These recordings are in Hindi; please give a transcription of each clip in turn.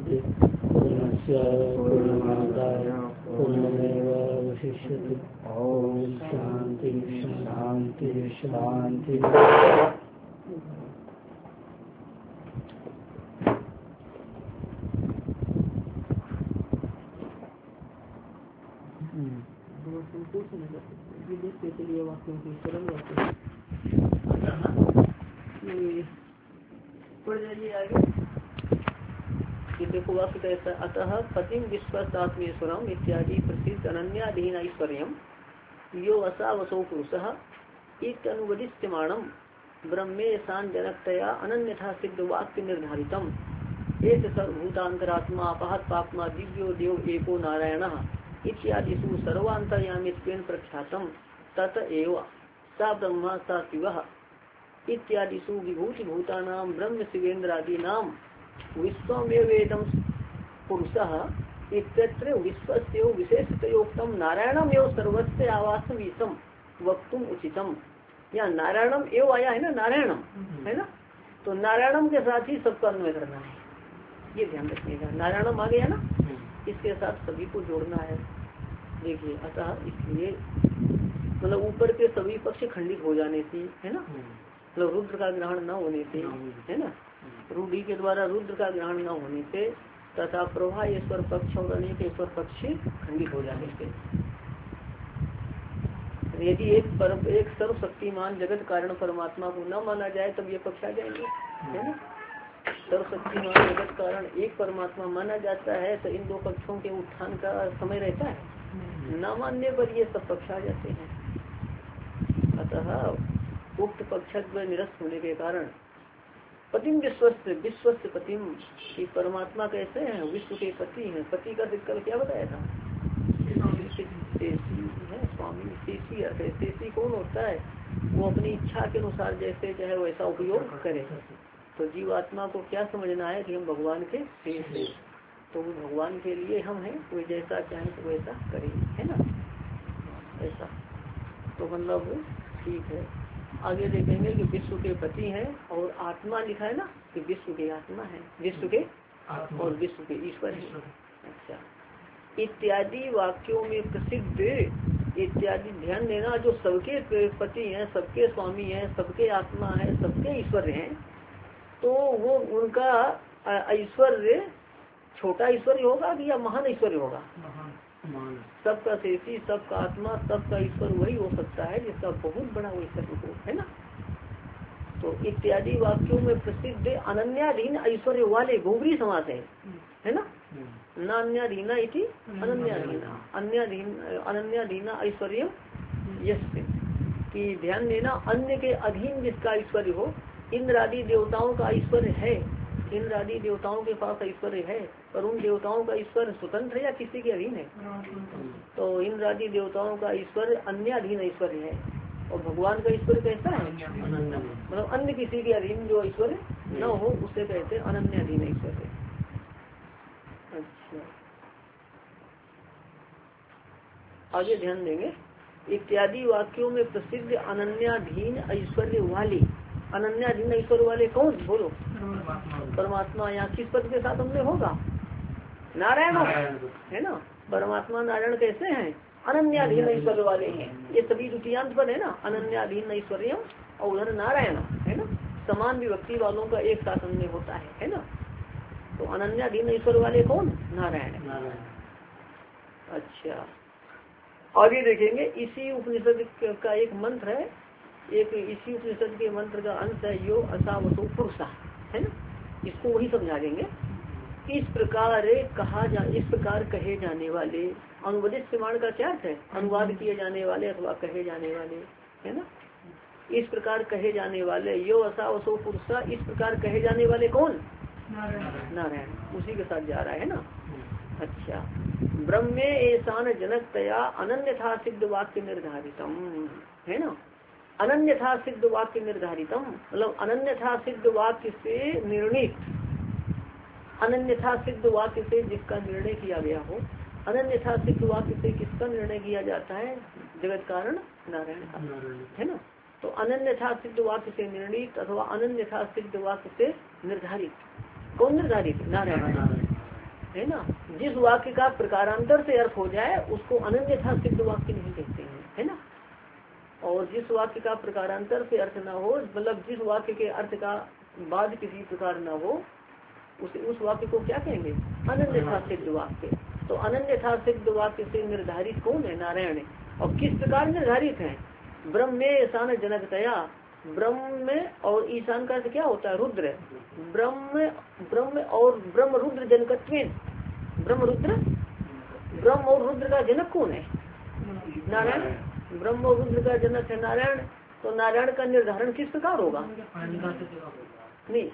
मुच्यते पूर्णस्य पूर्णमादाय पूर्णमेवावशिष्यते। ओम शांति शांति शांति। वाक्यों की सरल वाक्य पढ़ जाइए आगे। ये देखो वाक्य कैसा, अतः पतिम विश्वात्मेश्वरम इत्यादि प्रसिद्ध अनन्याधीन ऐश्वर्यम यो असावसो पुरुषः इत्यनुवदिष्यमाणं ब्रह्मे शान जनकतया अनन्यथा सिद्ध वाक्य निर्धारितम एक सर्वभूतांतरात्मा अपहत पापमा दिव्यो देव एको नारायणः इत्यादिषु सर्वान्तर्यामित्वेन प्रख्यातम तत एव सा ब्रह्मा सा शिवः इत्यादिषु विभूतिभूतानां ब्रह्म शिवेन्द्रादीनां विश्वमेवेदं पुरुषः इत्यत्र विश्वस्य विशेषतयोक्तं नारायणमेव सर्वस्य आवासमीशं वक्तुम उचितम। या नारायणम एव आया है ना, नारायणम है ना, तो नारायणम के साथ ही सबका अन्वय करना है, ये ध्यान रखिएगा। नारायणम आ गया ना, इसके साथ सभी को जोड़ना है। देखिए अतः इसलिए मतलब ऊपर के सभी पक्ष खंडित हो जाने से है ना, मतलब रुद्र का ग्रहण न होने से है ना, रूढ़ी के द्वारा रुद्र का ग्रहण न होने से तथा प्रभा ईश्वर पक्ष और अनेक ईश्वर पक्ष खंडित हो जाने से यदि एक सर्वशक्तिमान जगत कारण परमात्मा को न माना जाए तब ये पक्ष आ जाएंगे है ना। सर्वशक्तिमान जगत कारण एक परमात्मा माना जाता है तो इन दो पक्षों के उत्थान का समय रहता है, न मानने पर ये सब पक्ष आ जाते हैं। अतः उक्त पक्ष निरस्त होने के कारण पतिम विश्वस्य पतिम की परमात्मा कैसे हैं, विश्व के पति हैं। पति का दिक्कत क्या बताया था, शेषी है स्वामी। शेषी अर्थ है, शेषी कौन होता है, वो अपनी इच्छा के अनुसार जैसे चाहे वैसा उपयोग करे। तो जीवात्मा को क्या समझना है कि हम भगवान के शेष हैं, तो वो भगवान के लिए हम हैं, कोई जैसा चाहे तो वैसा करे है ना, ऐसा। तो मतलब ठीक है। आगे देखेंगे कि विश्व के पति हैं और आत्मा लिखा है ना कि विश्व के आत्मा है, विश्व के और विश्व के ईश्वर है। अच्छा, इत्यादि वाक्यों में प्रसिद्ध इत्यादि ध्यान देना, जो सबके पति हैं, सबके स्वामी हैं, सबके आत्मा है, सबके ईश्वर हैं, तो वो उनका ऐश्वर्य छोटा ऐश्वर्य होगा कि या महान ऐश्वर्य होगा। सबका शेषी, सबका आत्मा, सबका ईश्वर वही हो सकता है जिसका बहुत बड़ा ऐश्वर्य हो, है ना। तो इत्यादि वाक्यों में प्रसिद्ध अनन्याधीन ऐश्वर्य वाले गोबरी समास है ना, नान्याधीना इति अनन्याधीना, अनन्याधीना ऐश्वर्य यस्य कि ध्यान देना, अन्य के अधीन जिसका ऐश्वर्य हो। इंद्र आदि देवताओं का ऐश्वर्य है, इंद्र आदि देवताओं के पास ऐश्वर्य है, पर उन देवताओं का ईश्वर स्वतंत्र है या किसी के अधीन है। तो इंद्र आदि देवताओं का ईश्वर अन्याधीन ऐश्वर्य है, और भगवान का ईश्वर कैसा है, मतलब अन्य किसी के अधीन जो ऐश्वर्य न हो उसे कहते हैं अनन्याधीन ऐश्वर्य। अच्छा, आगे ध्यान देंगे। इत्यादि वाक्यों में प्रसिद्ध अनन्याधीन ऐश्वर्य वाले, अनन्याधीन ऐश्वर्य वाले कौन, बोलो। परमात्मा। यहाँ किस पद के साथ हमने होगा, नारायण है ना। परमात्मा नारायण कैसे हैं, अनन्याधीन ऐश्वर्य वाले हैं। ये सभी द्वितीयांत पद है ना, अनन्याधीन ऐश्वर्य और उधर नारायण है ना, समान विभक्ति वालों का एक साथ हमने होता है ना। तो अनन्याधीन ऐश्वर्य वाले कौन, नारायण। अच्छा, आगे देखेंगे। इसी उपनिषद का एक मंत्र है, एक इसी उपनिषद के मंत्र का अंश है यो असावसो पुरुषः, है ना। इसको वही समझा देंगे। इस प्रकार कहे जाने वाले, अनुवादित प्रमाण का क्या है, अनुवाद किए जाने वाले अथवा कहे जाने वाले, है ना। इस प्रकार कहे जाने वाले यो असावसो पुरुषः, इस प्रकार कहे जाने वाले कौन, नारायण, उसी के साथ जा रहा है ना। अच्छा, ब्रह्मे ऐसान जनकतया अनन्यथा सिद्ध वाक्य निर्धारितम, है ना। अनन्यथा सिद्ध वाक्य निर्धारितम मतलब अनन्यथा सिद्ध वाक्य से निर्णित, अनन्यथा सिद्ध वाक्य से जिसका निर्णय किया गया हो। अनन्यथा सिद्ध वाक्य से किसका निर्णय किया जाता है, जगत कारण नारायण का, है ना। तो अनन्यथा सिद्ध वाक्य से निर्णित अथवा अनन्यथा सिद्ध वाक्य से निर्धारित, कौन निर्धारित, नारायण। है ना। जिस वाक्य का प्रकारांतर से अर्थ हो जाए उसको अन्यथा सिद्ध वाक्य नहीं कहते हैं, है ना। और जिस वाक्य का प्रकारांतर से अर्थ न हो, मतलब जिस वाक्य के अर्थ का बाद किसी प्रकार न हो, उस वाक्य को क्या कहेंगे, अन्यथा सिद्ध वाक्य। तो अन्यथा सिद्ध वाक्य से निर्धारित कौन है, नारायण। और किस प्रकार निर्धारित है, ब्रह्म में ईशान जनकतया, ब्रह्म में और ईशान का अर्थ क्या होता है, रुद्र। ब्रह्म और ब्रह्म रुद्र जनकत्वेन, ब्रह्म और रुद्र का जनक कौन है, नारायण। ब्रह्म और रुद्र का जनक है नारायण। तो नारायण का निर्धारण किस प्रकार होगा, नहीं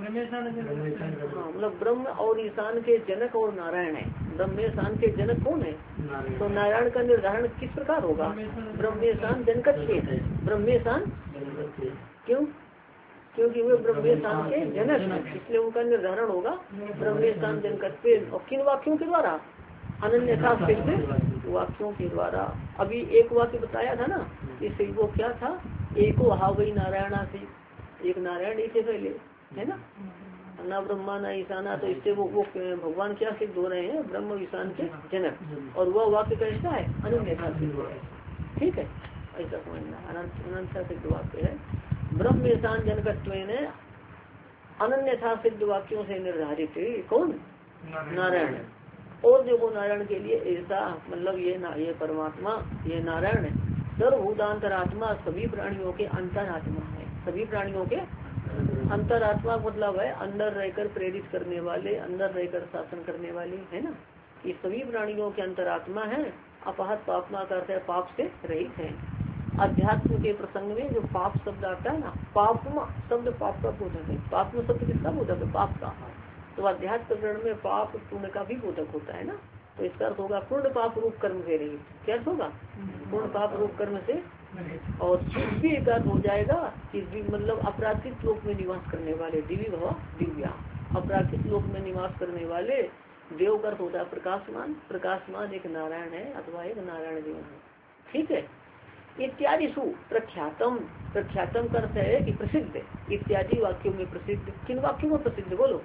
मतलब ब्रह्म और ईशान के जनक और नारायण है। ब्रह्म ईशान के जनक कौन है, तो नारायण का निर्धारण किस प्रकार होगा, ब्रह्मेशान जनकत्वेन, ब्रह्मेशान। क्यों, क्योंकि वे ब्रह्मेशान के जनक हैं, इसलिए उनका निर्धारण होगा ब्रह्मेशान जनकत्वेन। और किन वाक्यों के द्वारा, अन्यथा सिद्ध वाक्यों के द्वारा। अभी एक वाक्य बताया था ना, इससे वो क्या था, एको हावई नारायणा से, एक नारायण एक पहले, है ना, ना ब्रह्मा ना ईशाना। तो इससे वो भगवान क्या सिद्ध हो रहे हैं, ब्रह्म ईशान के जनक। और वह वाक्य कैसा है, अन्यथा सिद्ध है, ठीक है, ऐसा समझना। अन्यथा सिद्ध वाक्य है, ब्रह्म ईशान जनकत्वेन अन्यथा सिद्ध वाक्यों से निर्धारित कौन, नारायण। और देखो नारायण के लिए ऐसा मतलब ये परमात्मा, ये नारायण सर्वभूतांतरात्मा, सभी प्राणियों के अंतरात्मा है। सभी प्राणियों के अंतरात्मा मतलब है अंदर रहकर प्रेरित करने वाले, अंदर रहकर शासन करने वाले, है ना। ये सभी प्राणियों के अंतरात्मा है। अपहत पापमा करते हैं, पाप से रहित है। अध्यात्म के प्रसंग में जो पाप शब्द आता है ना, पापम शब्द पाप का बोधक है। पापम शब्द किसका बोधक है, पाप का। तो अध्यात्म प्रकरण में पाप पुण्य का भी बोधक होता है ना। तो इसका अर्थ होगा पूर्ण पाप रूप कर्म से रहित। क्या होगा, पूर्ण पाप रूप कर्म से। और भी एक अर्थ हो जाएगा कि मतलब अपराधिक लोक में निवास करने वाले, दिव्य भवा दिव्या, अपराधिक लोक में निवास करने वाले। देव का अर्थ होता है प्रकाशमान, प्रकाशमान एक नारायण है अथवा एक नारायण देव है, ठीक है। इत्यादि सु प्रख्यातम, प्रख्यातम का अर्थ है कि प्रसिद्ध, इत्यादि वाक्यों में प्रसिद्ध। किन वाक्यों में प्रसिद्ध बोलो,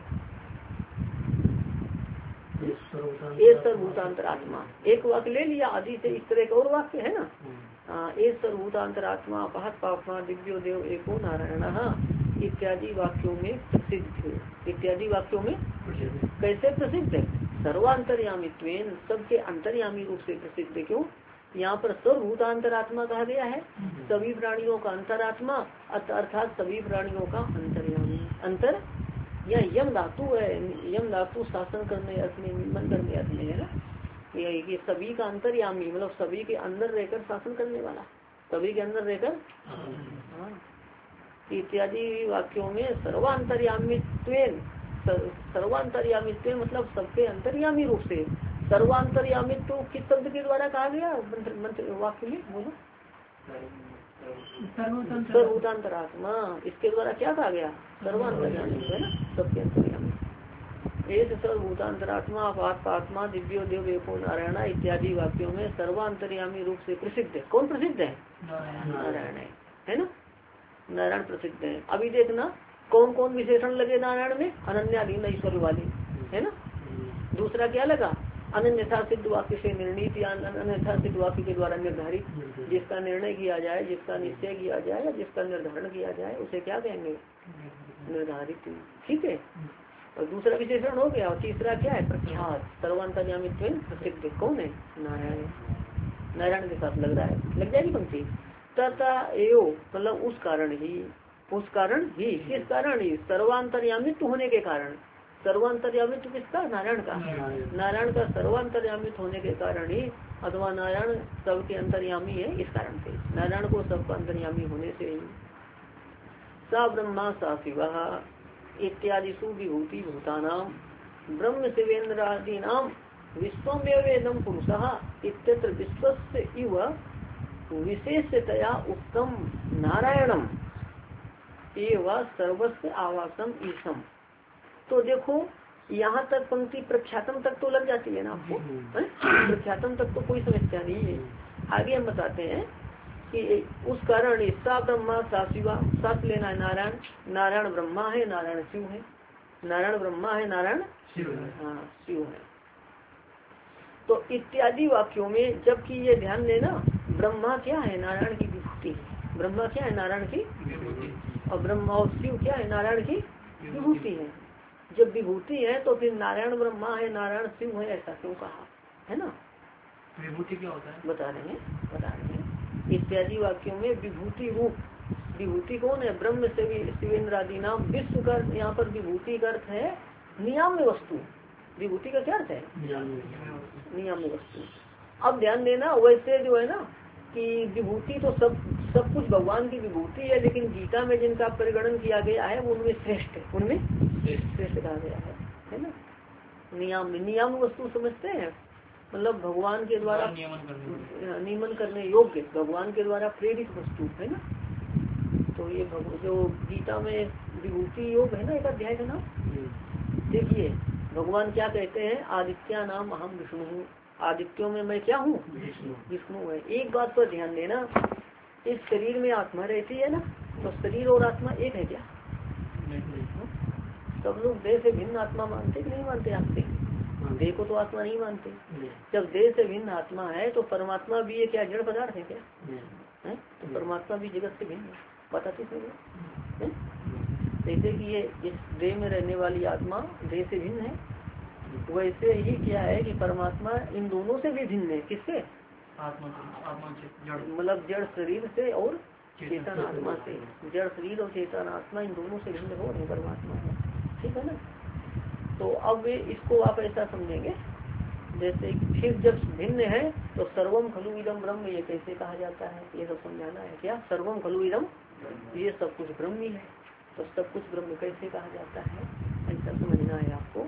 एक सर्वभूतांतरात्मा, एक वाक्य ले लिया आदि से, इस तरह का और वाक्य है ना। एक सर्वभूतांतरात्मा, अपहत पापमा, दिव्यो देव एको नारायण इत्यादि वाक्यों में प्रसिद्ध। इत्यादि वाक्यों में कैसे प्रसिद्ध है, सर्वांतर्यामित्वेन, सबके अंतर्यामी रूप से प्रसिद्ध। क्यों, यहाँ पर सर्वभूतांतरात्मा कहा गया है, सभी प्राणियों का अंतरात्मा, अर्थात सभी प्राणियों का अंतर्यामी। अंतर या यम धातु है, यम धातु शासन करने अर्थ में, नियमन करने अर्थ में है ना। ये सभी का अंतर्यामी मतलब सभी के अंदर रहकर शासन करने वाला, सभी के अंदर रहकर। हाँ, इत्यादि वाक्यों में सर्वांतर्यामित्वेन, सर्वांतर्यामित्वेन मतलब सबके अंतर्यामी रूप से। सर्वांतर्यामित्व किस शब्द के द्वारा कहा गया मंत्र वाक्य में बोलो, सर्वभूतांतरात्मा, इसके द्वारा क्या कहा गया, सर्वांतर्यामी है ना, सबके अंतर्यामी। एक सर्वभूतांतरात्मा, आत्मा, दिव्यो देव एको नारायण इत्यादि वाक्यों में सर्वांतर्यामी रूप से प्रसिद्ध है। कौन प्रसिद्ध है, नारायण है ना, नारायण प्रसिद्ध है। अभी देखना कौन कौन विशेषण लगे नारायण में, अनन्याधीन ईश्वर वाली, है ना। दूसरा क्या लगा, अन्यथा सिद्ध वाक्य से निर्णित या अन्यथा सिद्ध वाक्य के द्वारा निर्धारित, जिसका निर्णय किया जाए, जिसका निश्चय किया जाए या जिसका निर्धारण किया जाए उसे क्या कहेंगे, निर्धारित, ठीक है। और दूसरा विशेषण हो गया। और तीसरा क्या है, प्रख्यात, सर्वांतर्यामित्व प्रसिद्ध। कौन है, नारायण, नारायण के साथ लग रहा है, लग जाएगी पंक्ति। तथा एवं मतलब उस कारण ही, उस कारण ही, किस कारण ही, सर्वांतर्यामित्व होने के कारण। सर्वांतर्यामित्व किसका, नारायण का, नारायण का सर्वांतर्यामित होने के कारण ही, अथवा नारायण सबके अंतर्यामी है इस कारण से, नारायण को सबका अंतर्यामी होने से ही। सा ब्रह्मा सा शिवा इत्यादि सुविभूति भूतानाम ब्रह्म शिवेन्द्रादीनाम विश्वमेवेदम पुरुषः इत्यत्र विश्वस्य इव विशेषतया उत्तम नारायणम एवं सर्वस्व आवासम ईशम। तो देखो यहाँ तक पंक्ति प्रख्यातम तक तो लग जाती है ना आपको, प्रख्यातम तक तो कोई समस्या नहीं है। आगे हम बताते हैं कि उस कारण सा ब्रह्मा सा शिवा, सत लेना है नारायण, नारायण ब्रह्मा है, नारायण शिव है। नारायण ब्रह्मा है, नारायण शिव है। हाँ शिव है। तो इत्यादि वाक्यों में जबकि ये ध्यान देना, ब्रह्मा क्या है, नारायण की विभूति। ब्रह्मा क्या है, नारायण की, और ब्रह्मा और शिव क्या है, नारायण की विभूति है। जब विभूति है तो फिर नारायण ब्रह्मा है, नारायण शिव है, ऐसा क्यों कहा है ना। विभूति क्या होता है बता रहे हैं। इत्यादि वाक्यों में विभूति रूप, विभूति कौन है, ब्रह्म से भी शिवेंद्र आदि नाम। विश्व का यहाँ पर विभूति का अर्थ है नियाम्य वस्तु। विभूति का क्या अर्थ है, नियाम्य वस्तु। अब ध्यान देना, वैसे जो है ना कि विभूति तो सब कुछ भगवान की विभूति है, लेकिन गीता में जिनका परिगणन किया गया है वो उनमें श्रेष्ठ है, उनमें श्रेष्ठ कहा गया है ना। नियम वस्तु समझते हैं, मतलब भगवान के द्वारा नियमन करने योग्य, भगवान के द्वारा प्रेरित वस्तु है ना। तो ये जो गीता में विभूति योग है ना, एक अध्याय का नाम। देखिए भगवान क्या कहते हैं, आदित्य नाम अहम विष्णु हूँ। आदित्यों में मैं क्या हूँ, विष्णु है। एक बात पर ध्यान देना, इस शरीर में आत्मा रहती है ना, तो शरीर और आत्मा एक है क्या। सब लोग देह से भिन्न आत्मा मानते कि नहीं मानते, आपसे देह को तो आत्मा नहीं मानते। जब देह से भिन्न आत्मा है तो परमात्मा भी ये क्या जड़ पदार्थ है क्या है? तो परमात्मा भी जगत से भिन्न है, बताते थे। जैसे कि ये इस देह में रहने वाली आत्मा देह से भिन्न है, वैसे ही क्या है कि परमात्मा इन दोनों से भी भिन्न है। किससे, आत्मा से, मतलब जड़ शरीर से और चेतन आत्मा से। जड़ शरीर और चेतन आत्मा इन दोनों से भिन्न हो नहीं परमात्मा है, ठीक है ना। तो अब इसको आप ऐसा समझेंगे, जैसे फिर जब भिन्न है तो सर्वम खलु इदम ब्रह्म, ये कैसे कहा जाता है, ये सब समझाना है क्या। सर्वम खलु इदम, ये सब कुछ ब्रह्म ही है, तो सब कुछ ब्रह्म कैसे कहा जाता है, ऐसा समझना है आपको।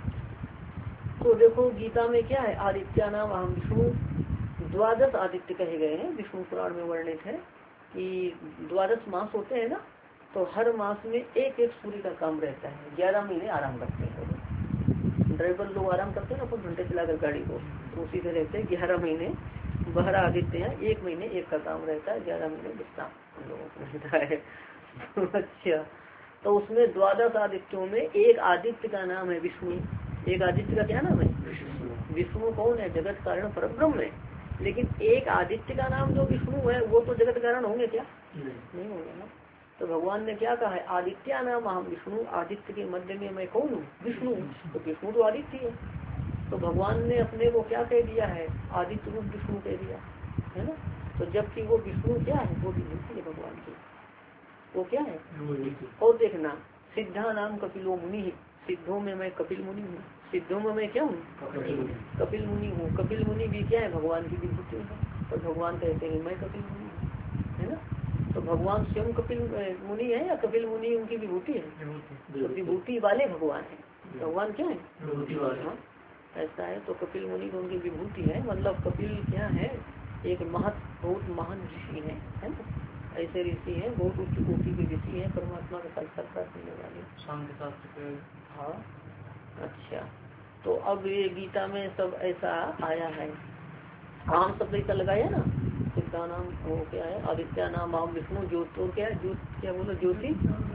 तो देखो गीता में क्या है, आदित्य नाम अहम विष्णु। द्वादश आदित्य कहे गए हैं, विष्णु पुराण में वर्णित है कि 12 मास होते हैं ना, तो हर मास में एक एक सूर्य का काम रहता है। 11 महीने आराम करते हैं, ड्राइवर लोग आराम करते हैं ना कुछ घंटे चलाकर गाड़ी को, तो उसी से रहते हैं 11 महीने। 12 आदित्य हैं, 1 महीने एक का काम रहता है, 11 महीने विश्राम हम लोगों को रहता है। अच्छा, तो उसमें 12 आदित्यों में एक आदित्य का नाम है विष्णु। एक आदित्य का क्या नाम है, विष्णु कौन है, जगत कारण पर ब्रह्म है। लेकिन एक आदित्य का नाम जो विष्णु है वो तो जगत कारण होंगे क्या, नहीं होंगे ना। तो भगवान ने क्या कहा है, आदित्य नाम अहम विष्णु। आदित्य के मध्य में मैं कौन हूँ, विष्णु। तो विष्णु तो आदित्य है, तो भगवान ने अपने को क्या कह दिया है, आदित्य रूप विष्णु कह दिया है ना। तो जबकि वो विष्णु क्या है, वो विभूति है भगवान की, वो क्या है। और देखना, सिद्धा नाम कपिलो मुनि, सिद्धों में मैं कपिल मुनि हूँ। सिद्धों में मैं क्या हूँ, कपिल मुनि हूँ। कपिल मुनि भी क्या है, भगवान की विभूति है। तो भगवान कहते हैं मैं कपिल मुनि हूँ, है ना। तो भगवान स्वयं कपिल मुनि है या कपिल मुनि उनकी विभूति है, तो विभूति वाले भगवान है। भगवान क्या है, हाँ ऐसा है। तो कपिल मुनि तो उनकी विभूति है, मतलब कपिल क्या है, एक बहुत महान ऋषि है ना। ऐसे ऋषि हैं, बहुत उच्च कोटि के ऋषि हैं, परमात्मा का साक्षात्कार करने वाले। हाँ अच्छा, तो अब ये गीता में सब ऐसा आया है। आम शब्द ऐसा लगाया ना, सिद्धा नाम वो क्या है, आदित्य नाम आम विष्णु, ज्योति क्या है, क्या बोलो ज्योति,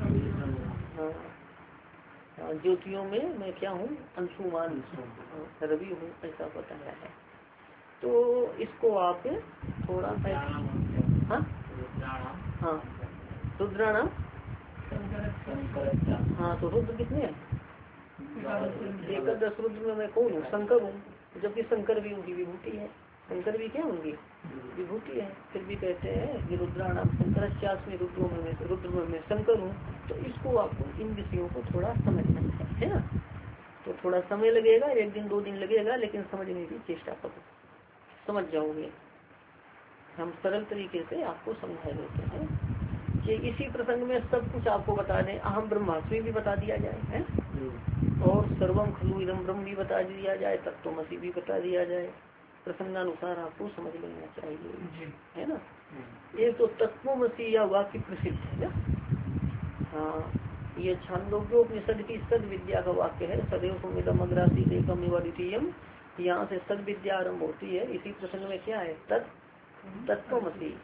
हाँ ज्योतियों में मैं क्या हूँ, अंशुमान रवि हूँ, ऐसा बताया है। तो इसको आप थोड़ा सा, हाँ रुद्राणाम, हाँ तो रुद्र कितने हैं, 11 रुद्र में मैं कौन हूँ, शंकर हूँ। जबकि शंकर भी उनकी विभूति है, शंकर भी क्या उनकी विभूति है। फिर भी कहते हैं कि रुद्राणाम शंकर में रुद्र में शंकर हूँ। तो इसको आपको इन विषयों को थोड़ा समझना है ना। तो थोड़ा समय लगेगा, 1 दिन 2 दिन लगेगा, लेकिन समझने की चेष्टा करो, समझ जाओगे। हम सरल तरीके से आपको समझा देते हैं कि इसी प्रसंग में सब कुछ आपको बता दें। अहम ब्रह्मास्मि भी बता दिया जाए है, और सर्वम खलु इदम ब्रह्म भी बता दिया जाए, तत्वमसि भी बता दिया जाए। प्रसंगानुसार आपको समझ लेना चाहिए, है ना। ये तो तत्वमसि या वाक्य प्रसिद्ध है ना। हाँ, ये छांदोग्योपनिषद की सद विद्या का वाक्य है, सदैव सुमिदम अग्रासी एकम एवं द्वितीयम। यहाँ से सद विद्या आरम्भ होती है। इसी प्रसंग में क्या है, तत्वमसि,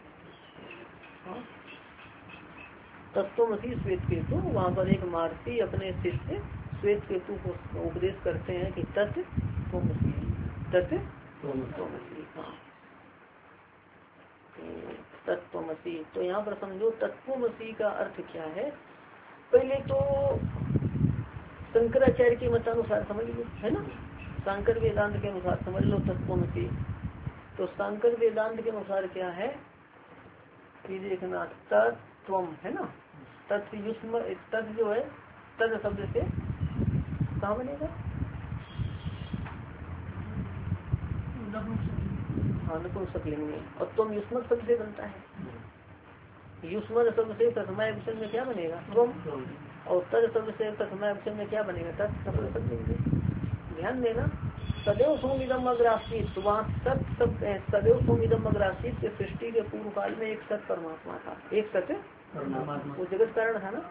तत्वमसि श्वेत के, तो वहाँ पर एक महर्षि अपने शिष्य श्वेत केतु को उपदेश करते हैं कि तत्त्वमसि, तत्त्वमसि। हाँ तत्त्वमसि। तो यहाँ पर समझो तत्त्वमसि का अर्थ क्या है। पहले तो शंकराचार्य के मतानुसार समझ लो, है ना, शांकर वेदांत के अनुसार समझ लो तत्त्वमसि। तो शांकर वेदांत के अनुसार क्या है कि देखना तत्त्वम है ना, तत्युष्म, तत् जो है तद शब्द से कहाँ बनेगा, हाँ नपुंसकलिंग में, और तुम युष्मत शब्द से बनता है। युष्मत शब्द से प्रथमा विषय में क्या बनेगा तुम, और तद शब्द से प्रथमा विषय में क्या बनेगा तत्। ध्यान देना सदैव सोमिदम अग्रासित, वहाँ सदैव सोमिदम अग्रासित के सृष्टि के पूर्व काल में एक सत परमात्मा था, एक सत्य वो जगत कारण था ना।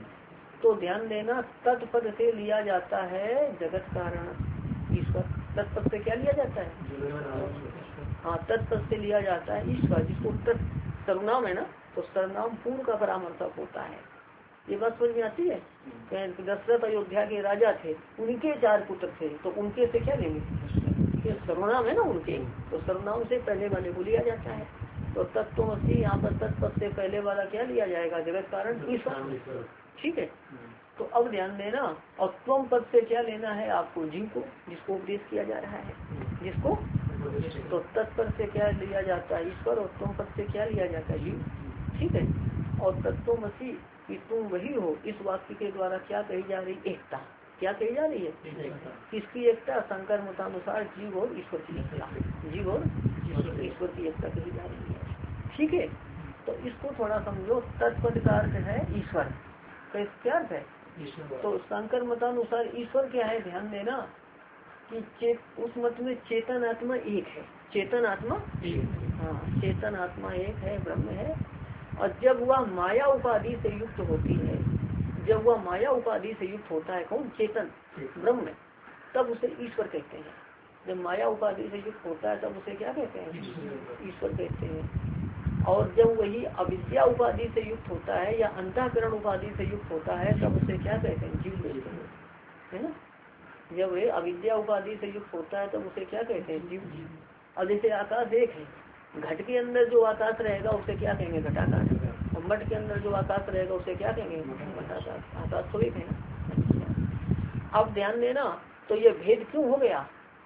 तो ध्यान देना तत्पद से लिया जाता है जगत कारण ईश्वर। तत्पद से क्या लिया जाता है, हाँ तत्पद से लिया जाता है ईश्वर, जिसको तत् सर्वनाम है ना, तो सर्वनाम पूर्व का परामर्शक होता है। ये बात समझ में आती है। दशरथ अयोध्या के राजा थे, उनके 4 पुत्र थे, तो उनके से क्या लेंगे, सर्वनाम है ना उनके, तो सर्वनाम से पहले वाले को लिया जाता है। तो तत्त्वमसि यहाँ पर तत्पद से पहले वाला क्या लिया जाएगा जगत कारण ईश्वर, ठीक है। तो अब ध्यान देना, और त्वम पद से क्या लेना है आपको, जीव को, जिसको उपदेश किया जा रहा है, जिसको, तो तत्पद से क्या लिया जाता है ईश्वर, और त्वम पद से क्या लिया जाता है जीव, ठीक है। और तत्त्वमसि कि तुम वही हो, इस वाक्य के द्वारा क्या कही जा रही, एकता, क्या कही जा रही है, किसकी एकता, शंकर मतानुसार जीव और ईश्वर की एकता, जीव और ईश्वर की एकता कही जा रही है, ठीक है। तो इसको थोड़ा समझो, तत्पद का अर्थ है ईश्वर, तो क्या अर्थ है, तो शंकर मतानुसार ईश्वर क्या है, ध्यान देना कि उस मत में चेतन आत्मा एक है, चेतन आत्मा, हाँ चेतन आत्मा एक है, ब्रह्म है। और जब वह माया उपाधि से युक्त होती है, जब वह माया उपाधि से युक्त होता है कौन, चेतन ब्रह्म, तब उसे ईश्वर कहते हैं। जब माया उपाधि से युक्त होता है तब उसे क्या कहते हैं, ईश्वर कहते हैं। और जब वही अविद्या उपाधि से युक्त होता है या अंतःकरण उपाधि से युक्त होता है तब उसे क्या कहते हैं, जीव कहते हैं, है ना। जब ये अविद्या उपाधि से युक्त होता है तब उसे क्या कहते हैं, जीव। अब जैसे आकाश एक है, घट के अंदर जो आकाश रहेगा उसे क्या कहेंगे, घटाकाश, और मठ के अंदर जो आकाश रहेगा उसे क्या कहेंगे, घटाकाश। आकाश तो एक है ना। अब ध्यान देना, तो ये भेद क्यों हो गया,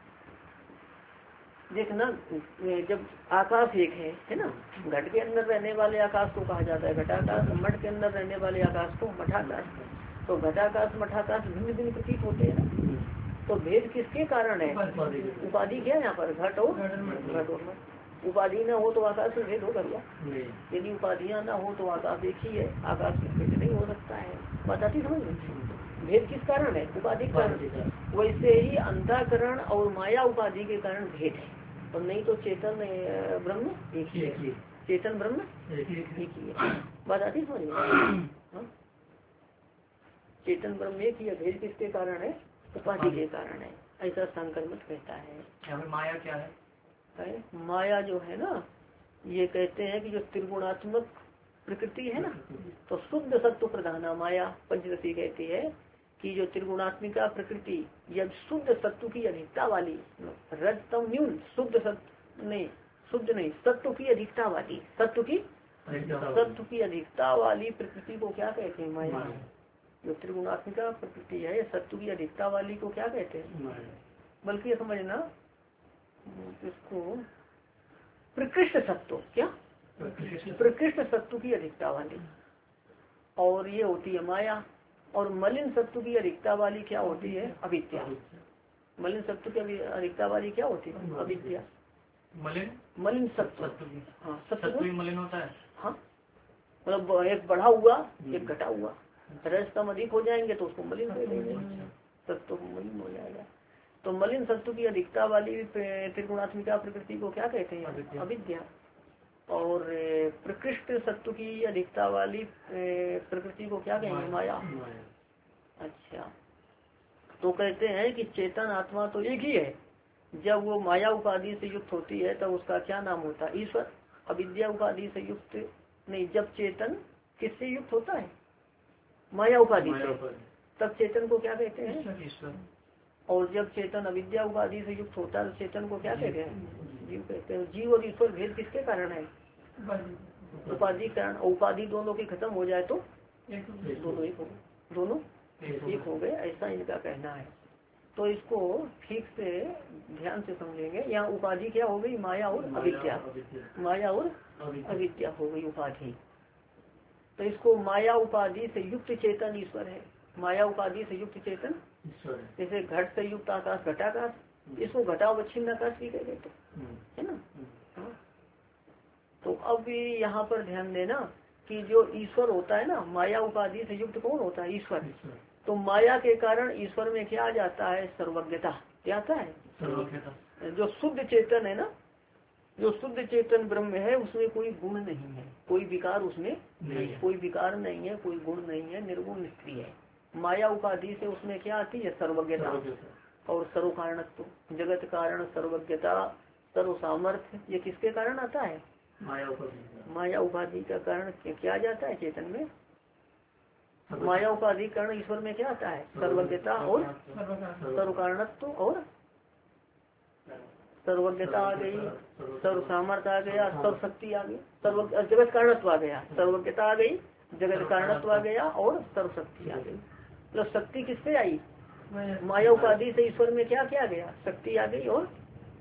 देखना, जब आकाश एक है ना, घट के अंदर रहने वाले आकाश को कहा जाता है घटाकाश, मठ के अंदर रहने वाले आकाश को मठाकाश। तो घटाकाश मठाकाश भिन्न भिन्न प्रतीत होते हैं ना। तो भेद किसके कारण है, उपाधि क्या है यहाँ पर, घट और मठ। उपाधि न हो तो आकाश में भेद होगा क्या, यदि उपाधियां न हो तो आकाश एक ही है, आकाश में भेद नहीं हो सकता है। बताती समझ में, भेद किस कारण है, उपाधि कारण। वैसे ही अंतःकरण और माया उपाधि के कारण भेद है, और नहीं तो चेतन ब्रह्म एक ही है, चेतन ब्रह्म एक ही है। बताती समझ में, चेतन ब्रह्म एक ही है, भेद किसके कारण है, उपाधि के कारण है, ऐसा शंकर मत कहता है। माया क्या है, माया जो है ना, ये कहते हैं कि जो त्रिगुणात्मक प्रकृति है ना, तो शुद्ध सत्व प्रधाना माया, पंचदशी कहती है कि जो त्रिगुणात्मिका प्रकृति या शुद्ध सत्व की अधिकता वाली, रजतम न्यून, शुद्ध सत्व नहीं, शुद्ध नहीं, सत्व की अधिकता वाली, सत्व की अधिकता वाली प्रकृति को क्या कहते हैं, माया। जो त्रिगुणात्मिका प्रकृति है, सत्व की अधिकता वाली को क्या कहते हैं, बल्कि ये समझना इसको प्रकृष्ट सत्व, क्या प्रकृष्ट सत्व की अधिकता वाली, और ये होती है माया। और मलिन सत्व की अधिकता वाली क्या होती है, अविद्या। मलिन सत्व की अधिकता वाली क्या होती है, अविद्या। मलिन सत्व, हाँ सत्व मलिन होता है, हाँ मतलब एक बढ़ा हुआ एक घटा हुआ, रजतम अधिक हो जाएंगे तो उसको मलिन कर देंगे, सत्व मलिन हो जाएगा। तो मलिन सत्व की अधिकता वाली त्रिगुणात्मिका प्रकृति को क्या कहते हैं, अविद्या। और प्रकृष्ट सत्व की अधिकता वाली प्रकृति को क्या कहेंगे, माया। अच्छा, तो कहते हैं कि चेतन आत्मा तो एक ही है, जब वो माया उपाधि से युक्त होती है तब उसका क्या नाम होता है, ईश्वर। अविद्या उपाधि से युक्त नहीं, जब चेतन किससे युक्त होता है, माया उपाधि से, तब चेतन को क्या कहते हैं? और जब चेतन अविद्या उपाधि से युक्त होता है तो चेतन को क्या कहते हैं? जीव कहते हैं। जीव और ईश्वर भेद किसके कारण है? उपाधि कारण। उपाधि दोनों की खत्म हो जाए तो दोनों एक हो गए, दोनों एक हो गए, ऐसा इनका कहना है। तो इसको ठीक से ध्यान से समझेंगे। यहाँ उपाधि क्या हो गई? माया और अविद्या। माया और अविद्या हो गई उपाधि। तो इसको माया उपाधि से युक्त चेतन ईश्वर है। माया उपाधि से युक्त चेतन जैसे घट से युक्त आकाश घटाकाश, इसको घटावच्छिन्न आकाश भी कह देते है ना। हाँ। तो अब यहाँ पर ध्यान देना कि जो ईश्वर होता है ना, माया उपाधि से युक्त कौन होता है? ईश्वर। तो माया के कारण ईश्वर में क्या आ जाता है? सर्वज्ञता। क्या आता है? सर्वज्ञता। जो शुद्ध चेतन है ना, जो शुद्ध चेतन ब्रह्म है उसमें कोई गुण नहीं है, कोई विकार उसमें नहीं है, कोई विकार नहीं है, कोई गुण नहीं है, निर्गुण निष्क्रिय है। माया उपाधि से उसमें क्या आती है? सर्वज्ञता और सर्व कारणत्व, जगत कारण, सर्वज्ञता, सर्व सामर्थ्य। ये किसके कारण आता है? माया उपाधि का कारण क्या आ जाता है चेतन में? माया उपाधि कारण ईश्वर में क्या आता है? सर्वज्ञता और सर्व कारणत्व और सर्वज्ञता आ गई, सर्व सामर्थ्य आ गया, सर्व शक्ति आ गई, सर्व जगत कारणत्व आ गया, सर्वज्ञता आ गई, जगत कारणत्व आ गया और सर्व शक्ति आ गई। तो शक्ति किससे आई? माया उपाधि से ईश्वर में क्या क्या गया? शक्ति आ गई और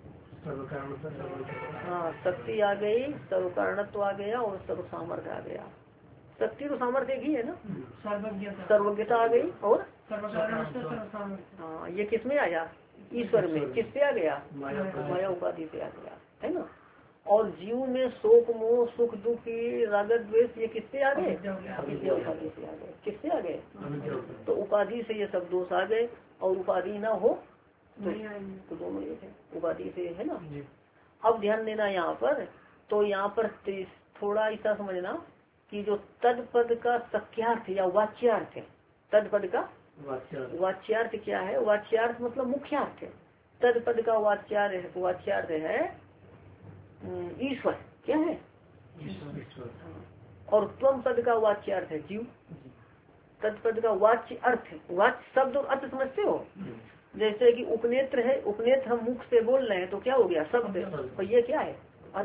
हाँ शक्ति आ गई, सर्व कारणत्व आ गया और सर्व सामर्थ्य आ गया। शक्ति तो सामर्थ्य एक ही है ना। सर्वज्ञता आ गई और हाँ ये किसमें आया? ईश्वर में। किससे आ गया? माया उपाधि से आ गया, है ना। और जीव में शोक मोह सुख दुख राग द्वेष ये किससे आ गए? अविद्या उपाधि से आ गए। किससे आ गए? तो उपाधि से ये सब दोष आ गए और उपाधि ना हो तो दोनों एक है, उपाधि से, है ना। अब ध्यान देना यहाँ पर, तो यहाँ पर थोड़ा ऐसा समझना कि जो तद पद का सख्यार्थ या वाच्यार्थ है, तद पद का वाच्यार्थ क्या है? वाच्यार्थ मतलब मुख्यार्थ है। तद पद का वाच्यार्थ है ईश्वर। क्या है? और त्वम पद का वाच्यार्थ है जीव। तत्पद का वाच्य अर्थ, वाच्य शब्द और अर्थ समझते हो? जैसे कि उपनेत्र है, उपनेत्र हम मुख से बोल रहे हैं तो क्या हो गया? शब्द। तो ये क्या है?